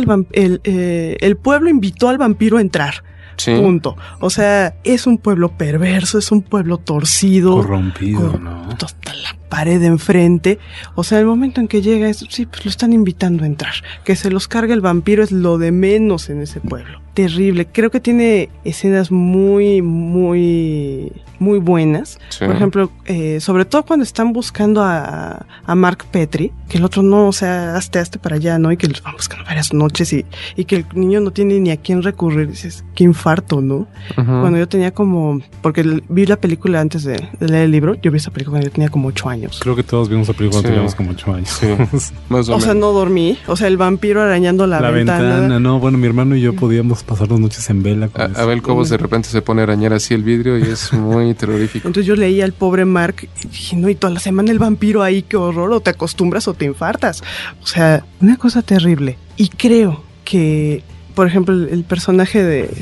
el pueblo invitó al vampiro a entrar. Sí. Punto. O sea, es un pueblo perverso, es un pueblo torcido. Corrompido, ¿no? Hasta la pared de enfrente. O sea, el momento en que llega sí, pues lo están invitando a entrar. Que se los cargue el vampiro es lo de menos en ese pueblo. Terrible. Creo que tiene escenas muy, muy, muy buenas. Sí. Por ejemplo, sobre todo cuando están buscando a Mark Petrie, que el otro no, o sea, hazte para allá, ¿no? Y que los van buscando varias noches y que el niño no tiene ni a quién recurrir. Dices, qué infarto, ¿no? Cuando yo tenía porque vi la película antes de leer el libro, yo vi esa película cuando yo tenía como 8 años. años. Creo que todos vimos la película cuando teníamos como 8 años. Sí, más o O sea, menos. no dormí. O sea, el vampiro arañando la ventana. No, bueno, mi hermano y yo podíamos pasar las noches en vela con eso. Abel Cobos de repente se pone a arañar así el vidrio y es muy terrorífico. Entonces yo leía al pobre Mark y dije, no, y toda la semana el vampiro ahí, qué horror, o te acostumbras o te infartas. O sea, una cosa terrible. Y creo que, por ejemplo, el personaje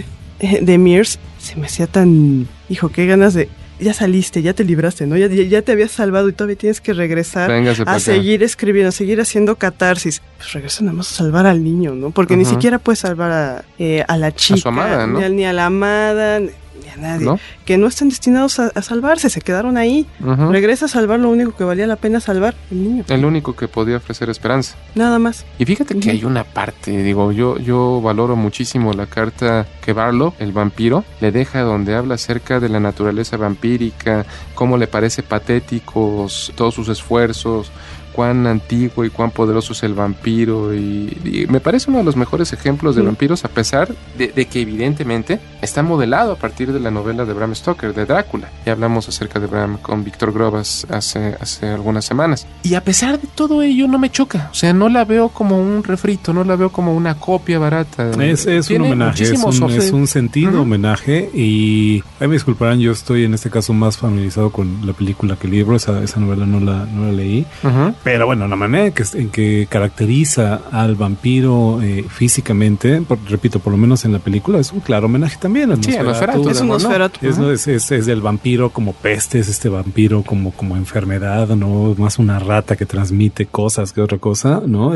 de Mears se me hacía tan... Hijo, qué ganas de... Ya saliste, ya te libraste, ¿no? Ya te habías salvado y todavía tienes que regresar a seguir escribiendo, a seguir haciendo catarsis. Pues regresa nada más a salvar al niño, ¿no? Porque ni siquiera puedes salvar a la chica, a su amada, ¿no? ni a la amada, ni a nadie. ¿No? Que no están destinados a salvarse, se quedaron ahí. Regresa a salvar lo único que valía la pena salvar, el niño. El único que podía ofrecer esperanza. Nada más. Y fíjate que hay una parte, digo, yo valoro muchísimo la carta que Barlow, el vampiro, le deja donde habla acerca de la naturaleza vampírica, cómo le parece patéticos todos sus esfuerzos, cuán antiguo y cuán poderoso es el vampiro y me parece uno de los mejores ejemplos de vampiros, a pesar de que evidentemente está modelado a partir de la novela de Bram Stoker, de Drácula. Ya hablamos acerca de Bram con Víctor Grobas hace algunas semanas. Y a pesar de todo ello no me choca, o sea, no la veo como un refrito, no la veo como una copia barata. Es un homenaje, es un sentido homenaje y ahí me disculparán, yo estoy en este caso más familiarizado con la película que el libro, esa novela no la leí. Pero bueno, la manera en que caracteriza al vampiro físicamente, repito, por lo menos en la película, es un claro homenaje también a Nosferatu. Es un Nosferatu. Es del vampiro como peste, es este vampiro como enfermedad, ¿no? Más una rata que transmite cosas que otra cosa, ¿no?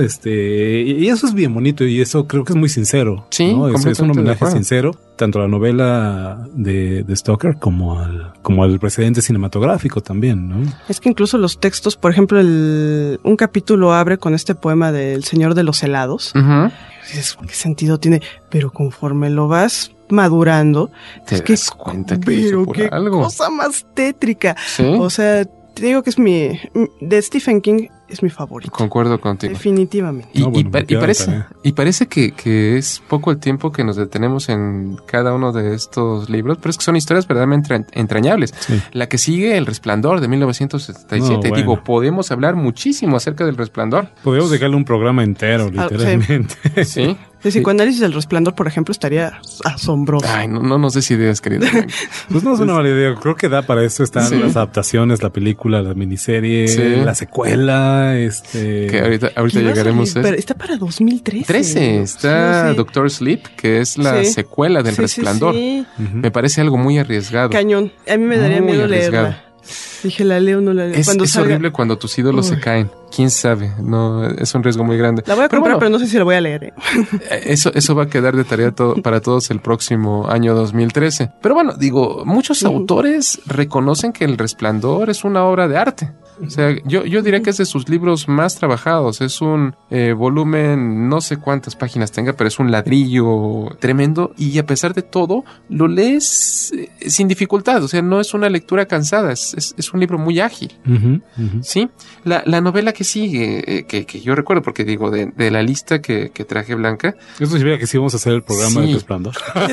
Y eso es bien bonito y eso creo que es muy sincero. Sí, ¿no? Es un homenaje sincero, tanto a la novela de Stoker como al precedente cinematográfico también, ¿no? Es que incluso los textos, por ejemplo, un capítulo abre con este poema del Señor de los Helados. ¿Qué sentido tiene? Pero conforme lo vas madurando, te das cuenta que pero por qué algo. Cosa más tétrica. ¿Sí? O sea, te digo que es de Stephen King es mi favorito. Concuerdo contigo. Definitivamente. Y parece que es poco el tiempo que nos detenemos en cada uno de estos libros, pero es que son historias verdaderamente entrañables. Sí. La que sigue, El Resplandor, de 1977. Digo, podemos hablar muchísimo acerca del Resplandor. Podemos dejarle un programa entero, literalmente. Sí. El psicoanálisis del Resplandor, por ejemplo, estaría asombroso. Ay, no nos des ideas, querido. Pues no es una mala idea. Creo que da para eso. Están las adaptaciones, la película, la miniserie, la secuela, Que ahorita llegaremos a eso. Está para 2013. Está Doctor Sleep, que es la secuela del Resplandor. Sí. Me parece algo muy arriesgado. Cañón. A mí me daría miedo leerla. Dije, ¿la leo o no la leo? Es horrible cuando tus ídolos se caen. ¿Quién sabe? No, es un riesgo muy grande. La voy a comprar, pero no sé si la voy a leer. Eso va a quedar de tarea para todos el próximo año 2013. Pero bueno, digo, muchos autores reconocen que El Resplandor es una obra de arte. O sea, yo diría que es de sus libros más trabajados. Es un volumen, no sé cuántas páginas tenga, pero es un ladrillo tremendo. Y a pesar de todo, lo lees sin dificultad. O sea, no es una lectura cansada. Es un libro muy ágil. ¿Sí? La novela que sigue, que yo recuerdo, porque digo, de la lista que traje, Blanca. Eso significa que sí vamos a hacer el programa de Resplandor.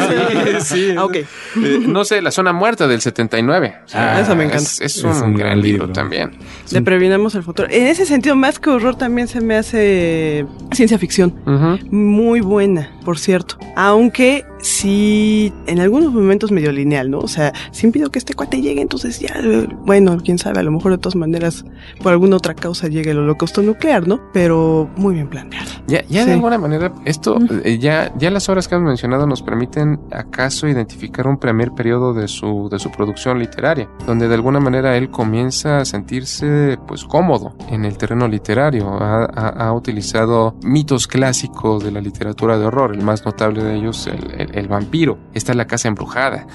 Sí. Ok. No sé, La Zona Muerta del 79. O sea, eso me encanta. Es un gran libro también. Le previnamos el futuro. En ese sentido, más que horror, también se me hace ciencia ficción. Muy buena, por cierto. Aunque sí, en algunos momentos medio lineal, ¿no? O sea, sí impido que este cuate llegue, entonces ya, bueno, quién sabe, a lo mejor de todas maneras, por alguna otra causa llegue el holocausto nuclear, ¿no? Pero muy bien planteado. Ya de alguna manera, esto, ya las obras que hemos mencionado nos permiten acaso identificar un primer periodo de su producción literaria, donde de alguna manera él comienza a sentirse, pues, cómodo en el terreno literario. Ha utilizado mitos clásicos de la literatura de horror, el más notable de ellos, el vampiro. Está La Casa Embrujada.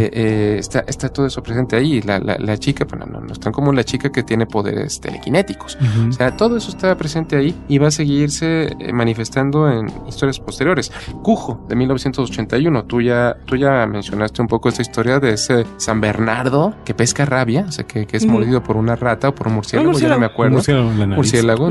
Está todo eso presente ahí. La chica, bueno, no es tan común, la chica que tiene poderes telequinéticos. O sea, todo eso está presente ahí y va a seguirse manifestando en historias posteriores. Cujo, de 1981. Tú ya mencionaste un poco esta historia de ese San Bernardo que pesca rabia, o sea, que es mordido por una rata o por un murciélago, ya no me acuerdo. Murciélago,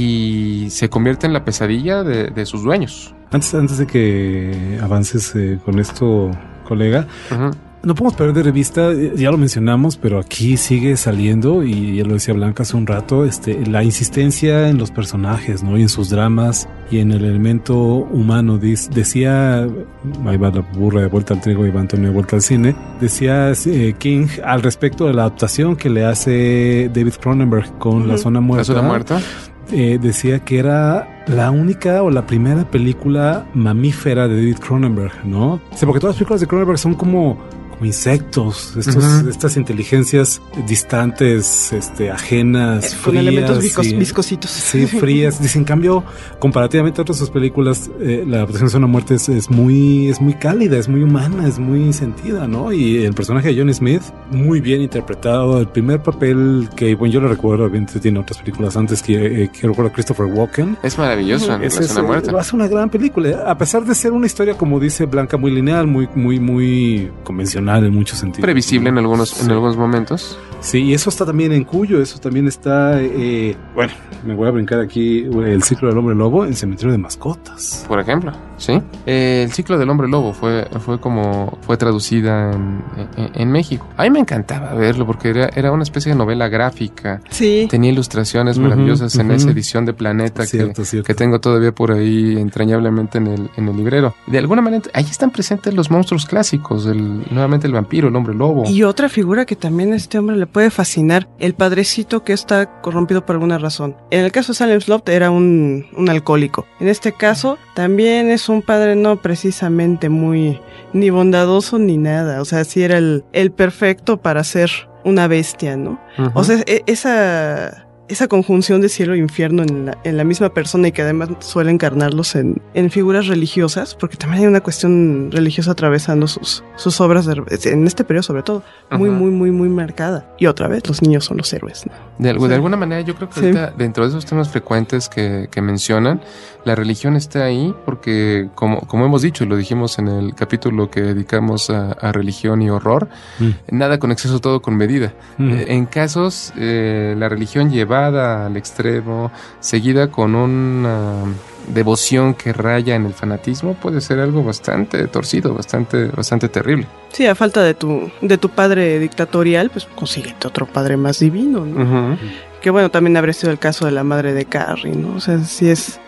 y se convierte en la pesadilla de sus dueños. Antes de que avances con esto, colega, no podemos perder de vista, ya lo mencionamos, pero aquí sigue saliendo, y ya lo decía Blanca hace un rato, la insistencia en los personajes, ¿no? Y en sus dramas y en el elemento humano. Decía, ahí va la burra de vuelta al trigo y va Antonio de vuelta al cine, decía King al respecto de la adaptación que le hace David Cronenberg con La Zona Muerta. La Zona Muerta. Decía que era la única o la primera película mamífera de David Cronenberg, ¿no? Sí, porque todas las películas de Cronenberg son como insectos, estas inteligencias distantes, ajenas, con frías, elementos viscositos. Sí, frías. Dice, en cambio, comparativamente a otras sus películas, la adaptación de Zona Muerte es muy cálida, es muy humana, es muy sentida, ¿no? Y el personaje de Johnny Smith, muy bien interpretado. El primer papel que, bueno, yo lo recuerdo, obviamente tiene otras películas antes que recuerdo a Christopher Walken. Es maravilloso en La Zona Muerte. Hace una gran película, a pesar de ser una historia, como dice Blanca, muy lineal, muy convencional en muchos sentidos. Previsible, ¿no? en algunos momentos. Sí, y eso está también en Cuyo, eso también está, bueno, me voy a brincar aquí El ciclo del hombre lobo en Cementerio de Mascotas. Por ejemplo, ¿sí? El ciclo del hombre lobo fue traducida en México. A mí me encantaba verlo porque era una especie de novela gráfica. Sí. Tenía ilustraciones maravillosas en esa edición de Planeta que tengo todavía por ahí entrañablemente en el librero. De alguna manera, ahí están presentes los monstruos clásicos, nuevamente el vampiro, el hombre lobo. Y otra figura que también a este hombre le puede fascinar, el padrecito que está corrompido por alguna razón. En el caso de Salem Slot era un alcohólico. En este caso también es un padre no precisamente muy ni bondadoso ni nada. O sea, sí era el perfecto para ser una bestia, ¿no? Uh-huh. O sea, esa conjunción de cielo e infierno en la misma persona, y que además suele encarnarlos en figuras religiosas, porque también hay una cuestión religiosa atravesando sus obras en este periodo, sobre todo, muy marcada. Y otra vez, los niños son los héroes, ¿no? De alguna manera, yo creo que ahorita, dentro de esos temas frecuentes que mencionan, la religión está ahí porque, como hemos dicho, y lo dijimos en el capítulo que dedicamos a religión y horror, nada con exceso, todo con medida. En casos, la religión llevada al extremo, seguida con una devoción que raya en el fanatismo, puede ser algo bastante torcido, bastante terrible. Sí, a falta de tu padre dictatorial, pues consíguete otro padre más divino, ¿no? Uh-huh. Que bueno, también habría sido el caso de la madre de Carrie, ¿no? O sea, sí es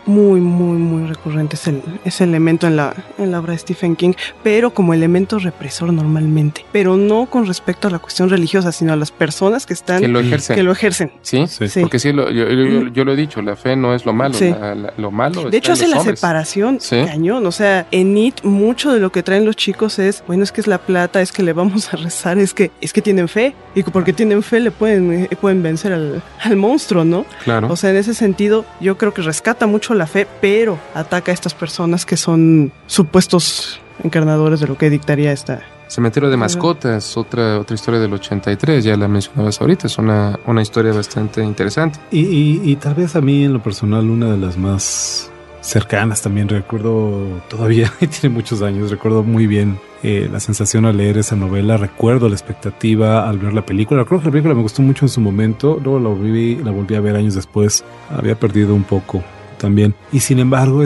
muy recurrente ese elemento en la obra de Stephen King, pero como elemento represor normalmente, pero no con respecto a la cuestión religiosa, sino a las personas que lo ejercen. Sí. Porque sí, yo lo he dicho, la fe no es lo malo, sí. Lo malo de hecho hace la separación, cañón. O sea, en It mucho de lo que traen los chicos es, bueno, es que es la plata, es que le vamos a rezar, es que tienen fe, y porque tienen fe le pueden vencer al monstruo, ¿no? Claro. O sea, en ese sentido, yo creo que rescata mucho la fe, pero ataca a estas personas que son supuestos encarnadores de lo que dictaría esta... Cementerio de Mascotas, otra historia del 83, ya la mencionabas ahorita, es una historia bastante interesante. Y tal vez a mí, en lo personal, una de las más cercanas también, recuerdo todavía, tiene muchos años, recuerdo muy bien la sensación al leer esa novela, recuerdo la expectativa al ver la película. Recuerdo que la película me gustó mucho en su momento, luego la volví a ver años después, había perdido un poco también. Y sin embargo,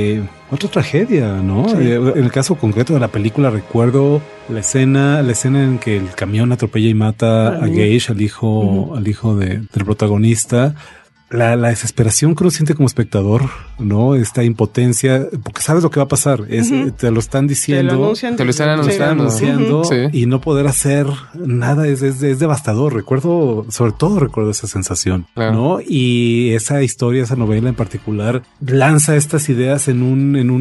otra tragedia, ¿no? Sí. En el caso concreto de la película, recuerdo la escena en que el camión atropella y mata a Gage, al hijo del protagonista. La desesperación que uno siente como espectador, ¿no? Esta impotencia, porque sabes lo que va a pasar. Te lo están diciendo. Te lo están anunciando. Y no poder hacer nada es devastador. Sobre todo recuerdo esa sensación, claro. ¿No? Y esa historia, esa novela en particular, lanza estas ideas en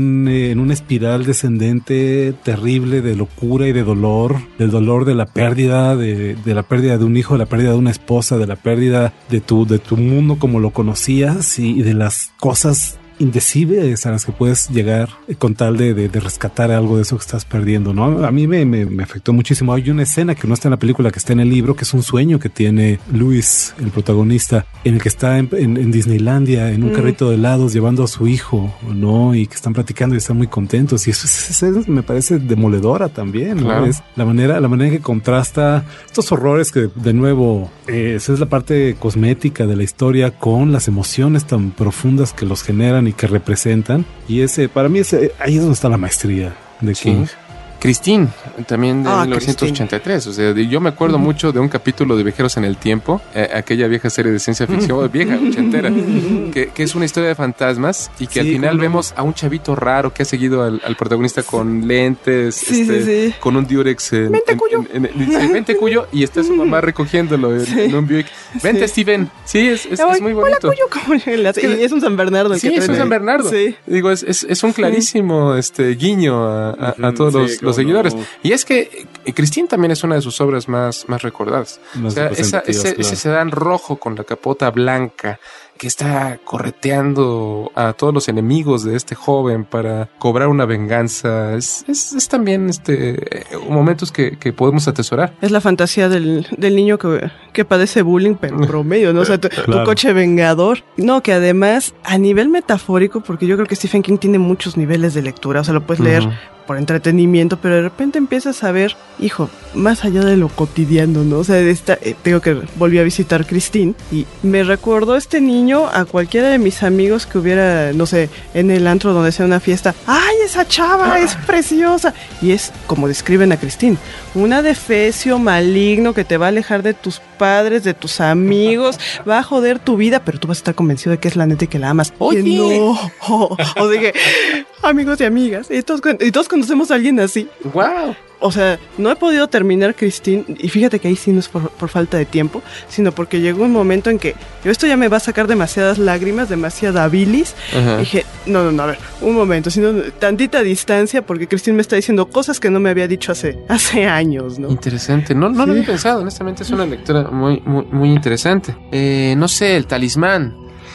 una espiral descendente terrible de locura y de dolor, del dolor de la pérdida, de la pérdida de un hijo, de la pérdida de una esposa, de la pérdida de tu mundo como lo conocías y de las cosas indecibles a las que puedes llegar con tal de rescatar algo de eso que estás perdiendo, ¿no? A mí me afectó muchísimo. Hay una escena que no está en la película, que está en el libro, que es un sueño que tiene Luis, el protagonista, en el que está en Disneylandia, en un carrito de helados, llevando a su hijo, ¿no? Y que están platicando y están muy contentos. Y eso me parece demoledora también, ¿no? Claro. Es la manera en que contrasta estos horrores que, de nuevo, esa es la parte cosmética de la historia con las emociones tan profundas que los generan y que representan, y para mí ahí es donde está la maestría de King. Christine, también de 1983. Christine. O sea, yo me acuerdo mucho de un capítulo de Viajeros en el Tiempo, aquella vieja serie de ciencia ficción, vieja, ochentera, que es una historia de fantasmas y que al final vemos a un chavito raro que ha seguido al protagonista con lentes, con un Durex Vente Cuyo, y está su mamá recogiéndolo en un Buick. Vente, Steven. Sí, es muy bonito. Hola, Cuyo, y es un San Bernardo. Sí, es un San Bernardo. Sí. Digo, es un clarísimo guiño a todos los seguidores. Y es que Christine también es una de sus obras más recordadas. O sea, ese sedán rojo con la capota blanca que está correteando a todos los enemigos de este joven para cobrar una venganza. Es también momentos que podemos atesorar. Es la fantasía del niño que padece bullying, pero promedio, ¿no? O sea, tu coche vengador. No, que además, a nivel metafórico, porque yo creo que Stephen King tiene muchos niveles de lectura, o sea, lo puedes leer por entretenimiento, pero de repente empiezas a ver, hijo, más allá de lo cotidiano, ¿no? O sea, tengo que volví a visitar Christine y me recordó este niño a cualquiera de mis amigos que hubiera, no sé, en el antro donde sea una fiesta. ¡Ay, esa chava es preciosa! Y es como describen a Christine, un adefesio maligno que te va a alejar de tus padres, de tus amigos, va a joder tu vida, pero tú vas a estar convencido de que es la neta y que la amas. ¡Oye! No. O sea que, amigos y amigas, y todos conocemos a alguien así. ¡Wow! O sea, no he podido terminar Christine, y fíjate que ahí sí no es por falta de tiempo, sino porque llegó un momento en que esto ya me va a sacar demasiadas lágrimas, demasiada bilis. Y dije, no, a ver, un momento, sino tantita distancia, porque Christine me está diciendo cosas que no me había dicho hace años, ¿no? Interesante, no lo había pensado, honestamente es una lectura muy interesante. No sé, El Talismán.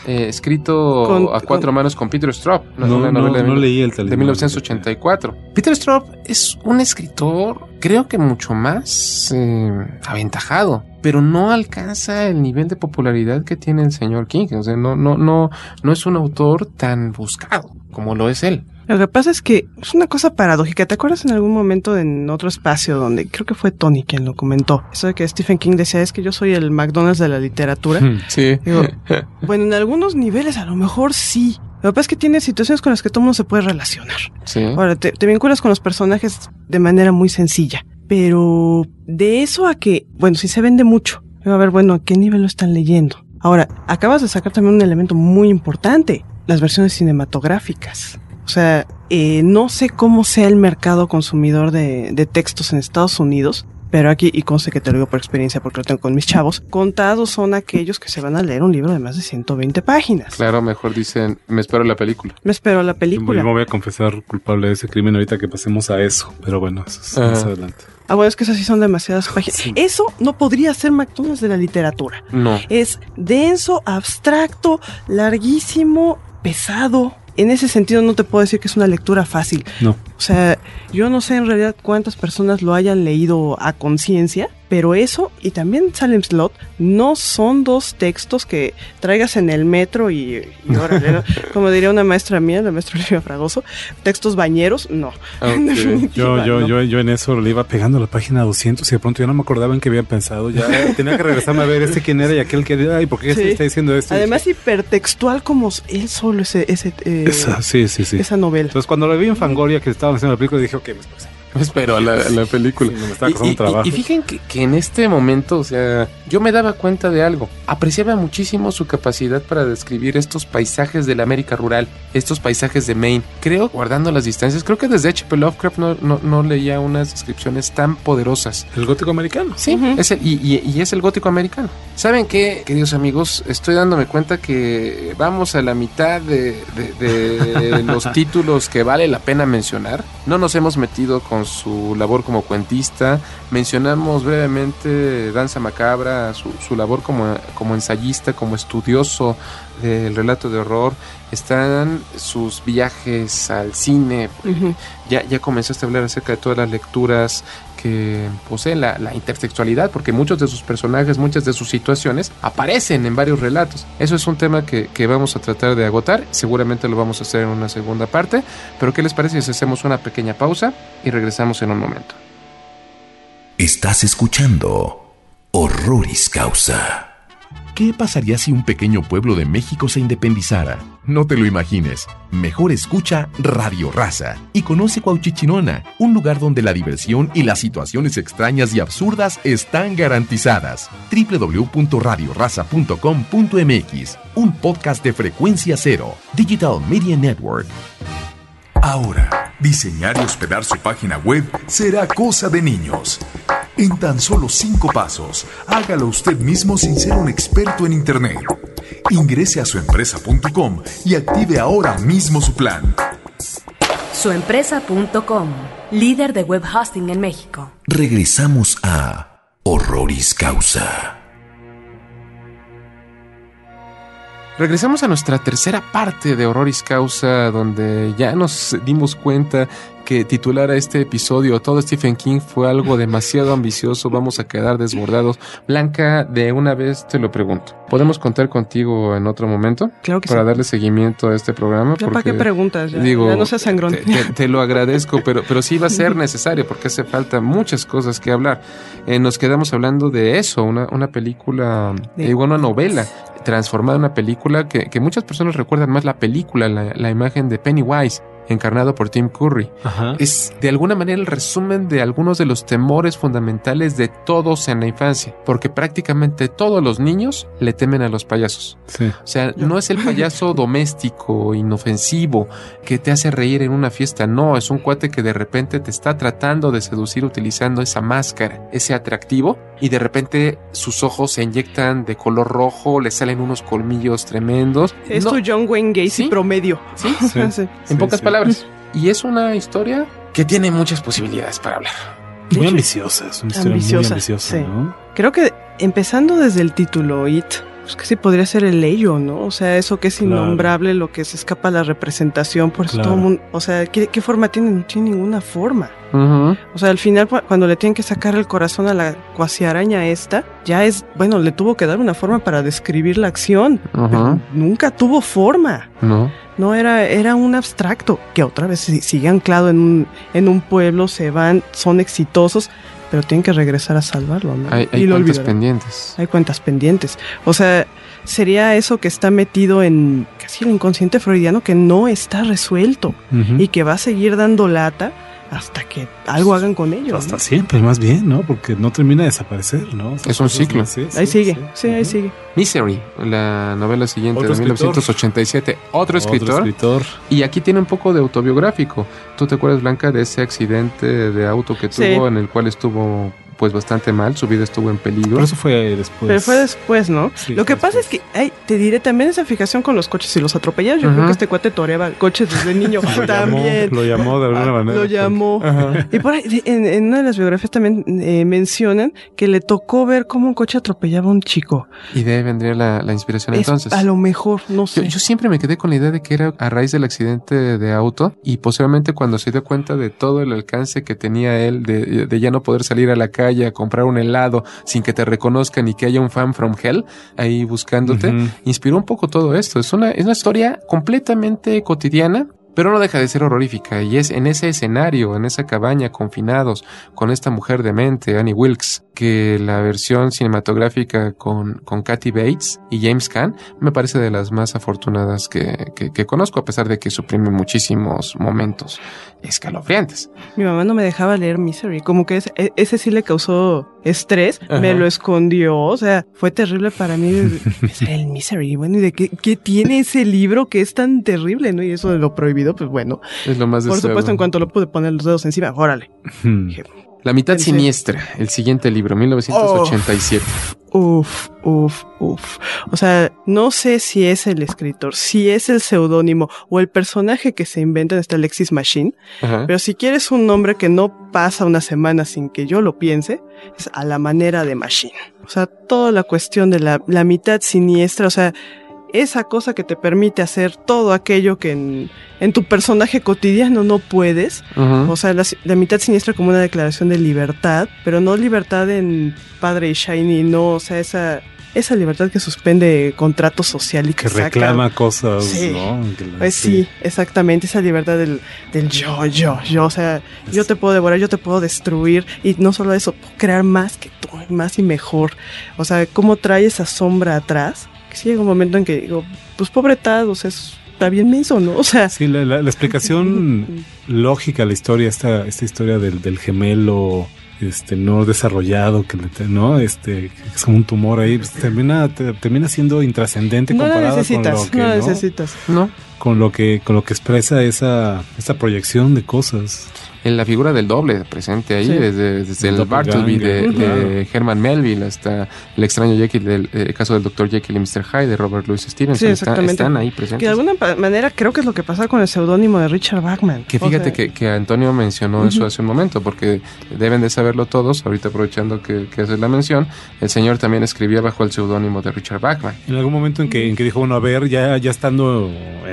Escrito a cuatro manos con Peter Straub, una novela leí El Talismán de 1984. Peter Straub es un escritor, creo que mucho más aventajado, pero no alcanza el nivel de popularidad que tiene el señor King. O sea, no es un autor tan buscado como lo es él. Lo que pasa es que es una cosa paradójica. ¿Te acuerdas en algún momento en otro espacio donde creo que fue Tony quien lo comentó? Eso de que Stephen King decía, es que yo soy el McDonald's de la literatura. Sí. Digo, bueno, en algunos niveles a lo mejor sí. Lo que pasa es que tiene situaciones con las que todo mundo se puede relacionar. Sí. Ahora, te vinculas con los personajes de manera muy sencilla. Pero de eso a que, bueno, si se vende mucho. A ver, bueno, ¿a qué nivel lo están leyendo? Ahora, acabas de sacar también un elemento muy importante. Las versiones cinematográficas. O sea, no sé cómo sea el mercado consumidor de textos en Estados Unidos, pero aquí, y conste que te lo digo por experiencia porque lo tengo con mis chavos, contados son aquellos que se van a leer un libro de más de 120 páginas. Claro, mejor dicen, me espero la película. Yo me voy a confesar culpable de ese crimen ahorita que pasemos a eso, pero bueno, eso es más adelante. Bueno, es que esas sí son demasiadas páginas. Sí. Eso no podría ser McDonald's de la literatura. No. Es denso, abstracto, larguísimo, pesado. En ese sentido no te puedo decir que es una lectura fácil. No. O sea, yo no sé en realidad cuántas personas lo hayan leído a conciencia, pero eso y también Salem Slot no son dos textos que traigas en el metro y órale, ¿no? Como diría una maestra mía, la maestra Olivia Fragoso, textos bañeros, no. Okay. Yo en eso le iba pegando la página 200 y de pronto ya no me acordaba en qué habían pensado, ya tenía que regresarme a ver quién era y aquel que era y por qué se está diciendo esto. Además hipertextual como él solo esa novela. Entonces cuando lo vi en Fangoria que estaban haciendo la película dije, ok, me espero la película. Sí, me estaba costando trabajo. Y fíjense que en este momento, o sea, yo me daba cuenta de algo. Apreciaba muchísimo su capacidad para describir estos paisajes de la América rural, estos paisajes de Maine. Creo, guardando las distancias, creo que desde H.P. Lovecraft no leía unas descripciones tan poderosas. ¿El gótico americano? Sí, es el gótico americano. ¿Saben qué, queridos amigos? Estoy dándome cuenta que vamos a la mitad de los títulos que vale la pena mencionar. No nos hemos metido con su labor como cuentista. Mencionamos brevemente Danza Macabra, su labor como ensayista, como estudioso del relato de horror. Están sus viajes al cine. Ya comenzaste a hablar acerca de todas las lecturas que poseen la intertextualidad, porque muchos de sus personajes, muchas de sus situaciones aparecen en varios relatos. Eso es un tema que vamos a tratar de agotar. Seguramente lo vamos a hacer en una segunda parte, pero ¿qué les parece si hacemos una pequeña pausa y regresamos en un momento? Estás escuchando Horroris Causa. ¿Qué pasaría si un pequeño pueblo de México se independizara? No te lo imagines. Mejor escucha Radio Raza y conoce Cuauchichinona, un lugar donde la diversión y las situaciones extrañas y absurdas están garantizadas. www.radioraza.com.mx, un podcast de Frecuencia Cero, Digital Media Network. Ahora, diseñar y hospedar su página web será cosa de niños. En tan solo 5 pasos, hágalo usted mismo sin ser un experto en Internet. Ingrese a suempresa.com y active ahora mismo su plan. Suempresa.com, líder de web hosting en México. Regresamos a Horroris Causa. Regresamos a nuestra tercera parte de Horroris Causa, donde ya nos dimos cuenta que titular a este episodio Todo Stephen King fue algo demasiado ambicioso. Vamos a quedar desbordados. Blanca, de una vez te lo pregunto, ¿podemos contar contigo en otro momento? Claro que para sí. darle seguimiento a este programa. ¿Ya para qué preguntas? Ya no seas sangrón. Te lo agradezco, pero sí va a ser necesario porque hace falta muchas cosas que hablar. Nos quedamos hablando de eso, una película, una novela transformada en una película que muchas personas recuerdan más la película, la imagen de Pennywise, encarnado por Tim Curry. Ajá. Es de alguna manera el resumen de algunos de los temores fundamentales de todos en la infancia, porque prácticamente todos los niños le temen a los payasos. Sí. O sea, no es el payaso doméstico, inofensivo, que te hace reír en una fiesta. No, es un cuate que de repente te está tratando de seducir utilizando esa máscara, ese atractivo, y de repente sus ojos se inyectan de color rojo, le salen unos colmillos tremendos. Es tu John Wayne Gacy ¿Sí? promedio. Sí, Sí. en pocas palabras. Y es una historia que tiene muchas posibilidades para hablar. Muy ambiciosa, es una historia muy ambiciosa, sí. ¿no? Creo que empezando desde el título, It, pues que sí podría ser el ello, ¿no? O sea, eso que es innombrable, lo que se escapa a la representación, por eso todo el mundo, o sea, ¿qué forma tiene? No tiene ninguna forma. Uh-huh. O sea, al final cuando le tienen que sacar el corazón a la cuasiaraña esta, ya es, bueno, le tuvo que dar una forma para describir la acción, pero nunca tuvo forma. No, era un abstracto, que otra vez sigue anclado en un pueblo, se van, son exitosos, pero tienen que regresar a salvarlo, ¿no? Hay cuentas pendientes. Hay cuentas pendientes. O sea, sería eso que está metido en casi el inconsciente freudiano, que no está resuelto y que va a seguir dando lata hasta que algo hagan con ellos. Hasta ¿no? siempre, más bien, ¿no? Porque no termina de desaparecer, ¿no? Es un ciclo. Ahí sigue. Ahí sigue. Misery, la novela siguiente Otro de escritor. 1987. Otro escritor. Y aquí tiene un poco de autobiográfico. ¿Tú te acuerdas, Blanca, de ese accidente de auto que tuvo, en el cual estuvo pues bastante mal, su vida estuvo en peligro? Pero eso fue después. Pero fue después, ¿no? Sí, lo que pasa es que, te diré, también esa fijación con los coches y los atropellados. Yo creo que este cuate toreaba coches desde niño también. Lo llamó de alguna manera. Lo llamó. Y por ahí, en una de las biografías también mencionan que le tocó ver cómo un coche atropellaba a un chico. Y de ahí vendría la inspiración entonces. A lo mejor, no sé. Yo siempre me quedé con la idea de que era a raíz del accidente de auto y posiblemente cuando se dio cuenta de todo el alcance que tenía él de ya no poder salir a la calle a comprar un helado sin que te reconozcan y que haya un fan from hell ahí buscándote, inspiró un poco todo esto. Es una historia completamente cotidiana, pero no deja de ser horrorífica, y es en ese escenario, en esa cabaña, confinados, con esta mujer demente, Annie Wilkes, que la versión cinematográfica con Kathy Bates y James Caan me parece de las más afortunadas que conozco, a pesar de que suprime muchísimos momentos escalofriantes. Mi mamá no me dejaba leer Misery, como que ese sí le causó estrés, me lo escondió, o sea, fue terrible para mí el Misery. Bueno, ¿y de qué tiene ese libro que es tan terrible, no? Y eso de lo prohibido, pues bueno, es lo más deseado. Por supuesto, en cuanto lo pude poner los dedos encima, órale. La mitad siniestra, el siguiente libro, 1987. Uf. O sea, no sé si es el escritor, si es el seudónimo o el personaje que se inventa en esta Alexis Machine, pero si quieres un nombre que no pasa una semana sin que yo lo piense, es A la manera de Machine. O sea, toda la cuestión de la mitad siniestra, o sea, esa cosa que te permite hacer todo aquello que en tu personaje cotidiano no puedes. O sea, la mitad siniestra como una declaración de libertad, pero no libertad en Padre y Shiny, no, o sea, esa esa libertad que suspende contrato social y que reclama cosas, sí. ¿no? Pues sí, exactamente, esa libertad del yo, o sea, yo te puedo devorar, yo te puedo destruir, y no solo eso, crear más que tú, más y mejor. O sea, cómo trae esa sombra atrás, que sí llega un momento en que digo, pues pobre Tad, o sea, está bien menso, ¿no? O sea, sí, la explicación lógica a la historia, esta historia del gemelo no desarrollado, ¿no? Que es como un tumor ahí, pues, termina siendo intrascendente comparado con lo que, no necesitas, ¿no? Con lo que expresa esa proyección de cosas. En la figura del doble presente ahí, sí. desde el Bartleby de Herman Melville hasta el extraño Jekyll, el caso del Dr. Jekyll y Mr. Hyde de Robert Louis Stevenson, sí, están ahí presentes. Que de alguna manera creo que es lo que pasa con el seudónimo de Richard Bachman. Que fíjate que Antonio mencionó eso hace un momento, porque deben de saberlo todos, ahorita aprovechando que haces la mención, el señor también escribía bajo el seudónimo de Richard Bachman. En algún momento en que dijo, bueno, a ver, ya estando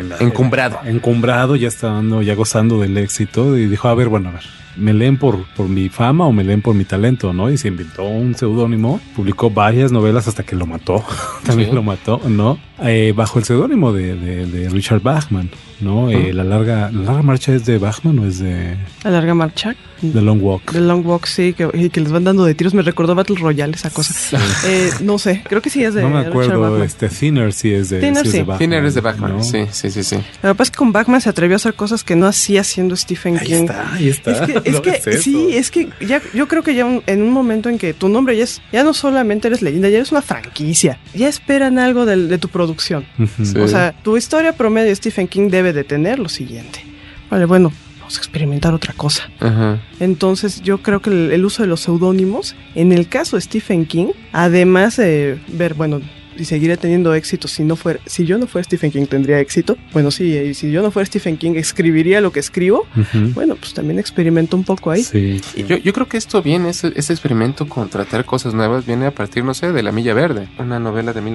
encumbrado, ya gozando del éxito, y dijo, a ver, ¿me leen por mi fama o me leen por mi talento, no? Y se inventó un seudónimo, publicó varias novelas hasta que lo mató, también lo mató, ¿no? Bajo el seudónimo de Richard Bachman, ¿no? ¿La larga marcha es de Bachman o es de...? ¿La larga marcha? The Long Walk. The Long Walk, sí, que les van dando de tiros. Me recordó Battle Royale, esa cosa. Sí. No sé, creo que sí es de Richard Bachman. No me acuerdo, Thinner sí es de Bachman. Thinner es de Bachman, ¿no? Sí. Lo que pasa es que con Bachman se atrevió a hacer cosas que no hacía siendo Stephen King. Ahí está. Es que ya, yo creo que ya en un momento en que tu nombre ya no solamente eres leyenda, ya eres una franquicia. Ya esperan algo de tu producción. Sí. O sea, tu historia promedio de Stephen King debe de tener lo siguiente. Vale, vamos a experimentar otra cosa. Ajá. Entonces yo creo que el uso de los seudónimos, en el caso de Stephen King, además de ver, y seguiré teniendo éxito si yo no fuera Stephen King tendría éxito. Bueno, sí, y si yo no fuera Stephen King escribiría lo que escribo. Bueno, pues también experimento un poco ahí. Sí. Yo creo que esto viene, ese experimento con tratar cosas nuevas viene a partir, no sé, de La Milla Verde, una novela de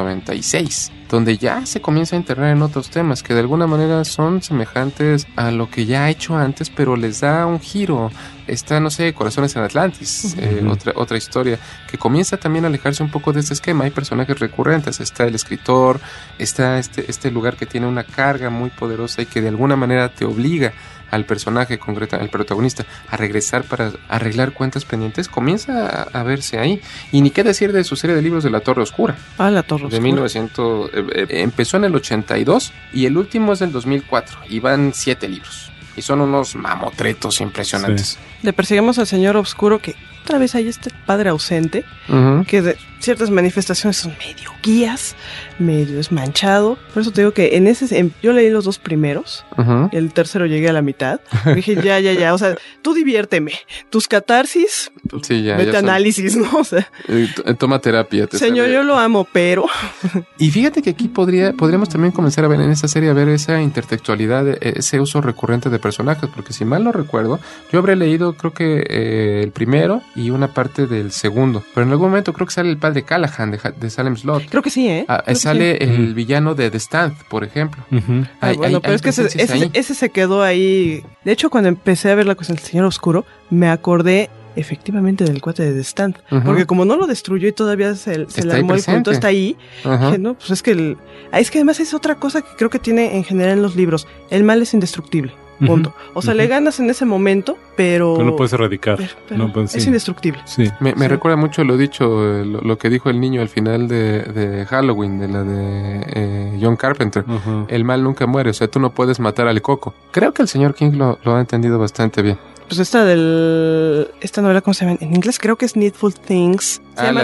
1996, donde ya se comienza a internar en otros temas que de alguna manera son semejantes a lo que ya ha hecho antes, pero les da un giro. Está, no sé, Corazones en Atlantis, otra historia que comienza también a alejarse un poco de este esquema. Hay personajes recurrentes, está el escritor, está este lugar que tiene una carga muy poderosa y que de alguna manera te obliga al personaje concreto, al protagonista, a regresar para arreglar cuentas pendientes. Comienza a verse ahí. Y ni qué decir de su serie de libros de La Torre Oscura. La Torre Oscura. De 1900, empezó en el 82 y el último es del 2004 y van 7 libros. Y son unos mamotretos impresionantes. Sí. Le perseguimos al señor Obscuro, que otra vez hay este padre ausente, que de ciertas manifestaciones son medio guías, medio desmanchado. Por eso te digo que yo leí los 2 primeros, el tercero llegué a la mitad. Dije, ya, o sea, tú diviérteme. Tus catarsis, vete análisis, ¿no? O sea, toma terapia. Señor, yo lo amo, pero... Y fíjate que aquí podríamos también comenzar a ver en esta serie, a ver esa intertextualidad, ese uso recurrente de personajes, porque si mal no recuerdo, yo habré leído creo que el primero y una parte del segundo, pero en algún momento creo que sale el padre Callahan de Salem Slot. Creo que sí, Sale sí. El villano de The Stand, por ejemplo. Pero es que ese se quedó ahí. De hecho, cuando empecé a ver la cuestión del señor Oscuro, me acordé efectivamente del cuate de The Stand, porque como no lo destruyó y todavía se le armó el cuento, está ahí. Dije, no, pues es que además es otra cosa que creo que tiene en general en los libros. El mal es indestructible. Punto. O sea, le ganas en ese momento, pero no puedes erradicar. Es indestructible. Sí. Me recuerda mucho lo dicho, lo que dijo el niño al final de Halloween, de la de John Carpenter. El mal nunca muere, o sea, tú no puedes matar al coco. Creo que el señor King lo ha entendido bastante bien. Pues esta novela, ¿cómo se llama? En inglés creo que es Needful Things.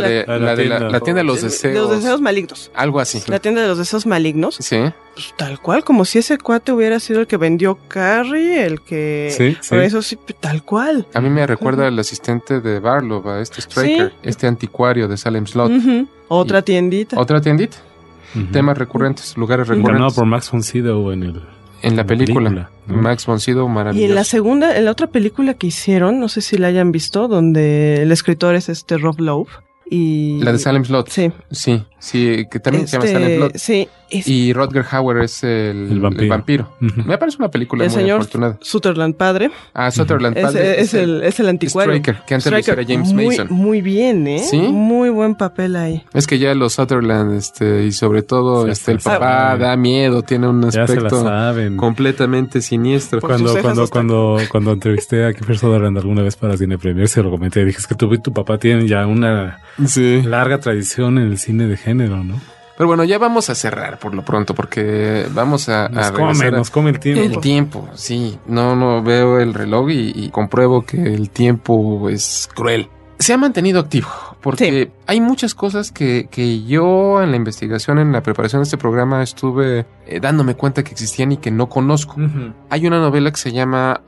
La tienda de los deseos. De los deseos malignos. Algo así. La tienda de los deseos malignos. Sí. Pues tal cual, como si ese cuate hubiera sido el que vendió Carrie, el que... Sí. Por eso sí, tal cual. A mí me recuerda al asistente de Barlow, a este Straker, este anticuario de Salem Slot. Otra tiendita. Temas recurrentes, lugares recurrentes. Ganado por Max von Sydow en la película. Max von Sydow, maravilloso. Y en la otra película que hicieron, no sé si la hayan visto, donde el escritor es Rob Lowe, y... La de Salem Slot. Sí. Sí, que también se llama Salem Slot. Sí. Y Rutger Hauer es el vampiro. Uh-huh. Me parece una película el muy señor afortunada. Sutherland padre. Sutherland padre. Es el anticuario. Striker, que antes lo hiciera James Mason. Muy bien, ¿eh? ¿Sí? Muy buen papel ahí. Es que ya los Sutherland, y sobre todo el papá da miedo, tiene un aspecto completamente siniestro. Cuando entrevisté a Kiefer Sutherland alguna vez para Cine Premier, se lo comenté, dije, es que tú y tu papá tienen ya una larga tradición en el cine de género, ¿no? Pero bueno, ya vamos a cerrar por lo pronto, porque vamos a nos come el tiempo. El tiempo, sí. No veo el reloj y compruebo que el tiempo es cruel. Se ha mantenido activo, porque hay muchas cosas que yo en la investigación, en la preparación de este programa, estuve dándome cuenta que existían y que no conozco. Uh-huh. Hay una novela que se llama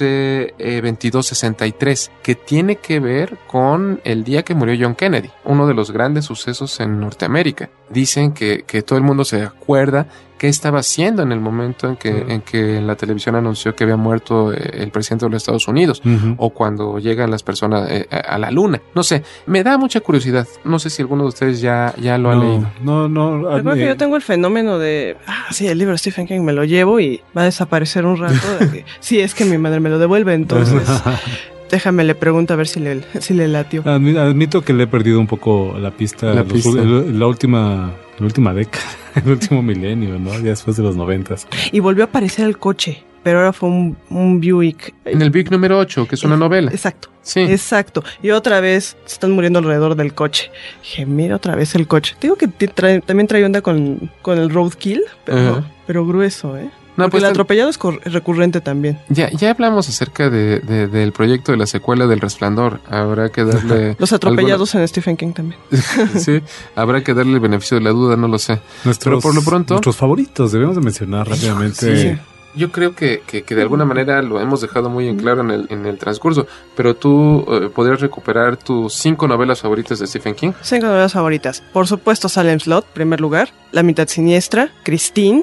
11-22-63, que tiene que ver con el día que murió John Kennedy, uno de los grandes sucesos en Norteamérica. Dicen que todo el mundo se acuerda qué estaba haciendo en el momento en que la televisión anunció que había muerto el presidente de los Estados Unidos, o cuando llegan las personas a la luna. No sé, me da mucha curiosidad. No sé si alguno de ustedes ya lo ha leído. No. Recuerdo que yo tengo el fenómeno de, sí, el libro de Stephen King me lo llevo y va a desaparecer un rato. Sí, es que mi madre me lo devuelve, entonces... Déjame, le pregunto a ver si le latió. Admito que le he perdido un poco la pista. La última década, el último milenio, ¿no? Ya después de los 90s. Y volvió a aparecer el coche, pero ahora fue un Buick. En el Buick número 8, que es una novela. Exacto. Sí. Exacto. Y otra vez se están muriendo alrededor del coche. Dije, mira otra vez el coche. Digo que también trae onda con el roadkill, pero grueso, ¿eh? No, porque el atropellado es recurrente también. Ya hablamos acerca del proyecto de la secuela del Resplandor. Habrá que darle... Los atropellados en Stephen King también. Sí, habrá que darle el beneficio de la duda, no lo sé. Pero por lo pronto... Nuestros favoritos, debemos de mencionar rápidamente... Sí. Yo creo que de alguna manera lo hemos dejado muy en claro en el transcurso, pero tú podrías recuperar tus 5 novelas favoritas de Stephen King. 5 novelas favoritas. Por supuesto, Salem Slot, primer lugar. La mitad siniestra, Christine...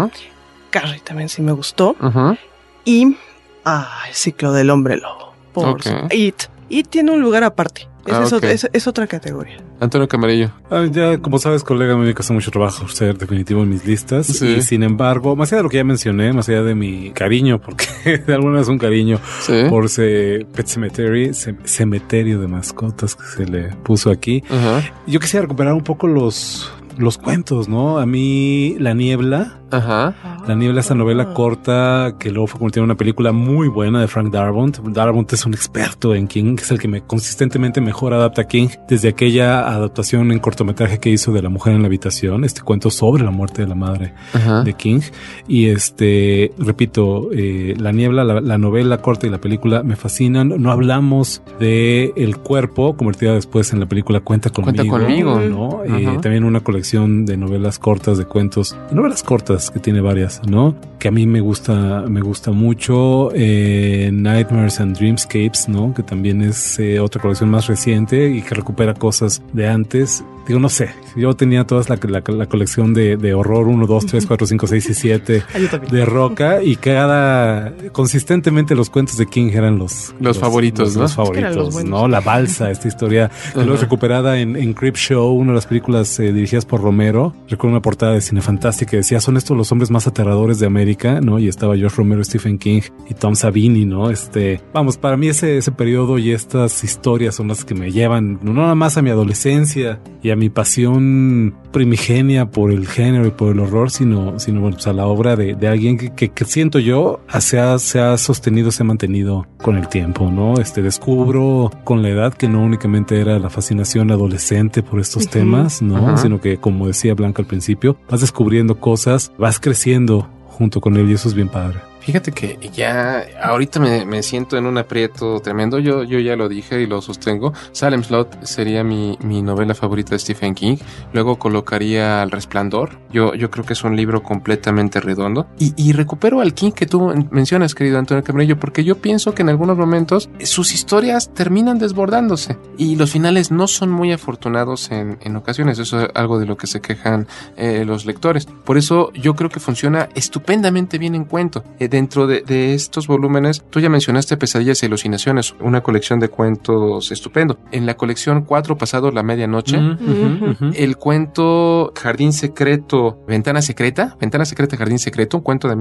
Carrie también sí me gustó. Y El ciclo del hombre lobo. It tiene un lugar aparte. Es otra categoría. Antonio Camarillo. Ya, como sabes, colega, me dedico a hacer mucho trabajo ser definitivo en mis listas. Sí. Y sin embargo, más allá de lo que ya mencioné, más allá de mi cariño, porque de alguna vez un cariño por Pet Cemetery, cementerio de mascotas que se le puso aquí, yo quisiera recuperar un poco los cuentos, ¿no? A mí, La Niebla. La Niebla, esa novela corta que luego fue convertida en una película muy buena de Frank Darabont. Darabont es un experto en King, es el que consistentemente mejor adapta a King desde aquella adaptación en cortometraje que hizo de La mujer en la habitación, este cuento sobre la muerte de la madre de King. Y repito, La Niebla, la novela corta y la película me fascinan. No hablamos de El cuerpo, convertida después en la película Cuenta conmigo, ¿no? También una colección de novelas cortas, de cuentos, novelas cortas que tiene varias, ¿no? Que a mí me gusta mucho. Nightmares and Dreamscapes, ¿no? Que también es otra colección más reciente y que recupera cosas de antes. Digo, no sé, yo tenía toda la colección de horror 1, 2, 3, 4, 5, 6 y 7 de Roca, y consistentemente los cuentos de King eran los favoritos, ¿no? Los favoritos, ¿no? La balsa, esta historia que luego es recuperada en Creepshow, una de las películas dirigidas por Romero. Recuerdo una portada de Cine Fantastic que decía, son estos los hombres más aterradores de América, ¿no? Y estaba George Romero, Stephen King y Tom Savini, ¿no? Vamos, para mí ese periodo y estas historias son las que me llevan no nada más a mi adolescencia y a mi pasión primigenia por el género y por el horror, sino bueno, pues a la obra de alguien que siento yo se ha sostenido, se ha mantenido con el tiempo, ¿no? Descubro con la edad que no únicamente era la fascinación adolescente por estos temas, ¿no? Sino que, como decía Blanca al principio, vas descubriendo cosas, vas creciendo junto con él y eso es bien padre. Fíjate que ya ahorita me siento en un aprieto tremendo. Yo ya lo dije y lo sostengo. Salem Slot sería mi novela favorita de Stephen King. Luego colocaría El Resplandor. Yo creo que es un libro completamente redondo. Y recupero al King que tú mencionas, querido Antonio Camarillo, porque yo pienso que en algunos momentos sus historias terminan desbordándose y los finales no son muy afortunados en ocasiones. Eso es algo de lo que se quejan los lectores. Por eso yo creo que funciona estupendamente bien en cuento. Dentro de estos volúmenes, tú ya mencionaste Pesadillas y Alucinaciones, una colección de cuentos estupendo. En la colección 4 pasado la medianoche, el cuento Jardín Secreto, Ventana Secreta, Jardín Secreto, un cuento de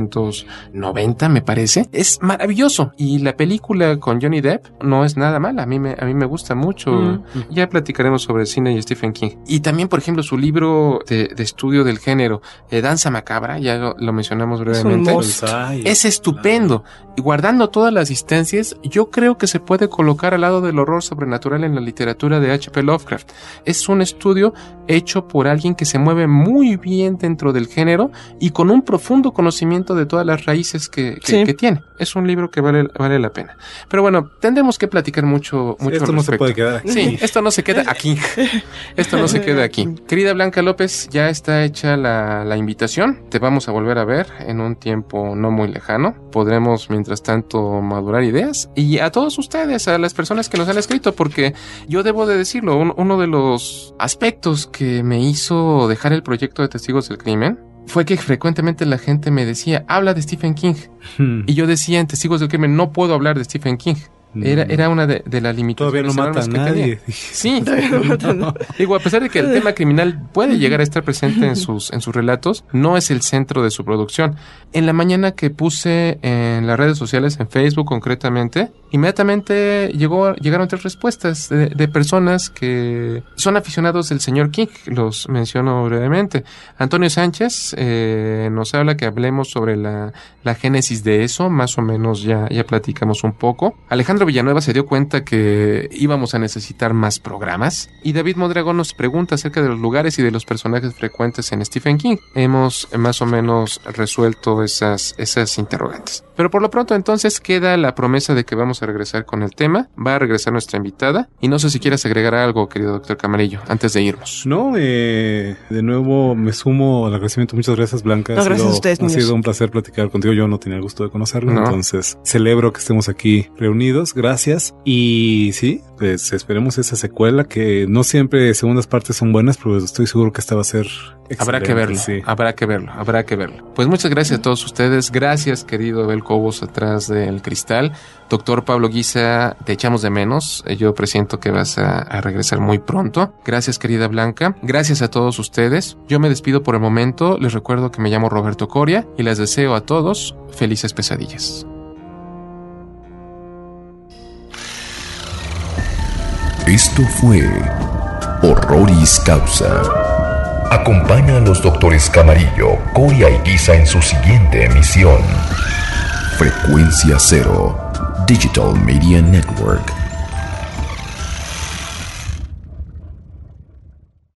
1990 me parece, es maravilloso. Y la película con Johnny Depp no es nada mala, a mí me gusta mucho. Ya platicaremos sobre el cine y Stephen King. Y también, por ejemplo, su libro de estudio del género, Danza Macabra, ya lo mencionamos brevemente, es estupendo. Y guardando todas las distancias, yo creo que se puede colocar al lado del horror sobrenatural en la literatura de H.P. Lovecraft. Es un estudio hecho por alguien que se mueve muy bien dentro del género y con un profundo conocimiento de todas las raíces que tiene. Es un libro que vale la pena. Pero bueno, tendremos que platicar mucho esto no se puede quedar aquí. Sí, esto no se queda aquí. Esto no se queda aquí. Querida Blanca López, ya está hecha la invitación. Te vamos a volver a ver en un tiempo no muy lejano. Podremos, mientras tanto, madurar ideas. Y a todos ustedes, a las personas que nos han escrito, porque yo debo de decirlo, uno de los aspectos que me hizo dejar el proyecto de Testigos del Crimen fue que frecuentemente la gente me decía, habla de Stephen King. Y yo decía en Testigos del Crimen, no puedo hablar de Stephen King. Era una de las limitaciones. Todavía no mata a nadie. Sí. Digo, a pesar de que el tema criminal puede llegar a estar presente en sus relatos, no es el centro de su producción. En la mañana que puse en las redes sociales, en Facebook concretamente, inmediatamente llegaron 3 respuestas de personas que son aficionados del señor King. Los menciono brevemente. Antonio Sánchez nos habla que hablemos sobre la génesis de eso. Más o menos ya platicamos un poco. Alejandro Villanueva se dio cuenta que íbamos a necesitar más programas. Y David Mondragón nos pregunta acerca de los lugares y de los personajes frecuentes en Stephen King. Hemos más o menos resuelto esas interrogantes. Pero por lo pronto entonces queda la promesa de que vamos a regresar con el tema. Va a regresar nuestra invitada. Y no sé si quieras agregar algo, querido doctor Camarillo, antes de irnos. No, de nuevo me sumo al agradecimiento. Muchas gracias, Blanca. Gracias a ustedes, ha sido un placer platicar contigo. Yo no tenía el gusto de conocerlo, entonces celebro que estemos aquí reunidos. Gracias. Y sí, pues esperemos esa secuela, que no siempre segundas partes son buenas, pero estoy seguro que esta va a ser excelente. Habrá que verlo. Pues muchas gracias a todos ustedes. Gracias, querido Abel Cobos, atrás del cristal. Doctor Pablo Guisa, te echamos de menos. Yo presiento que vas a regresar muy pronto. Gracias, querida Blanca. Gracias a todos ustedes. Yo me despido por el momento. Les recuerdo que me llamo Roberto Coria y les deseo a todos felices pesadillas. Esto fue Horroris Causa. Acompaña a los doctores Camarillo, Coria y Guisa en su siguiente emisión. Frecuencia Cero, Digital Media Network.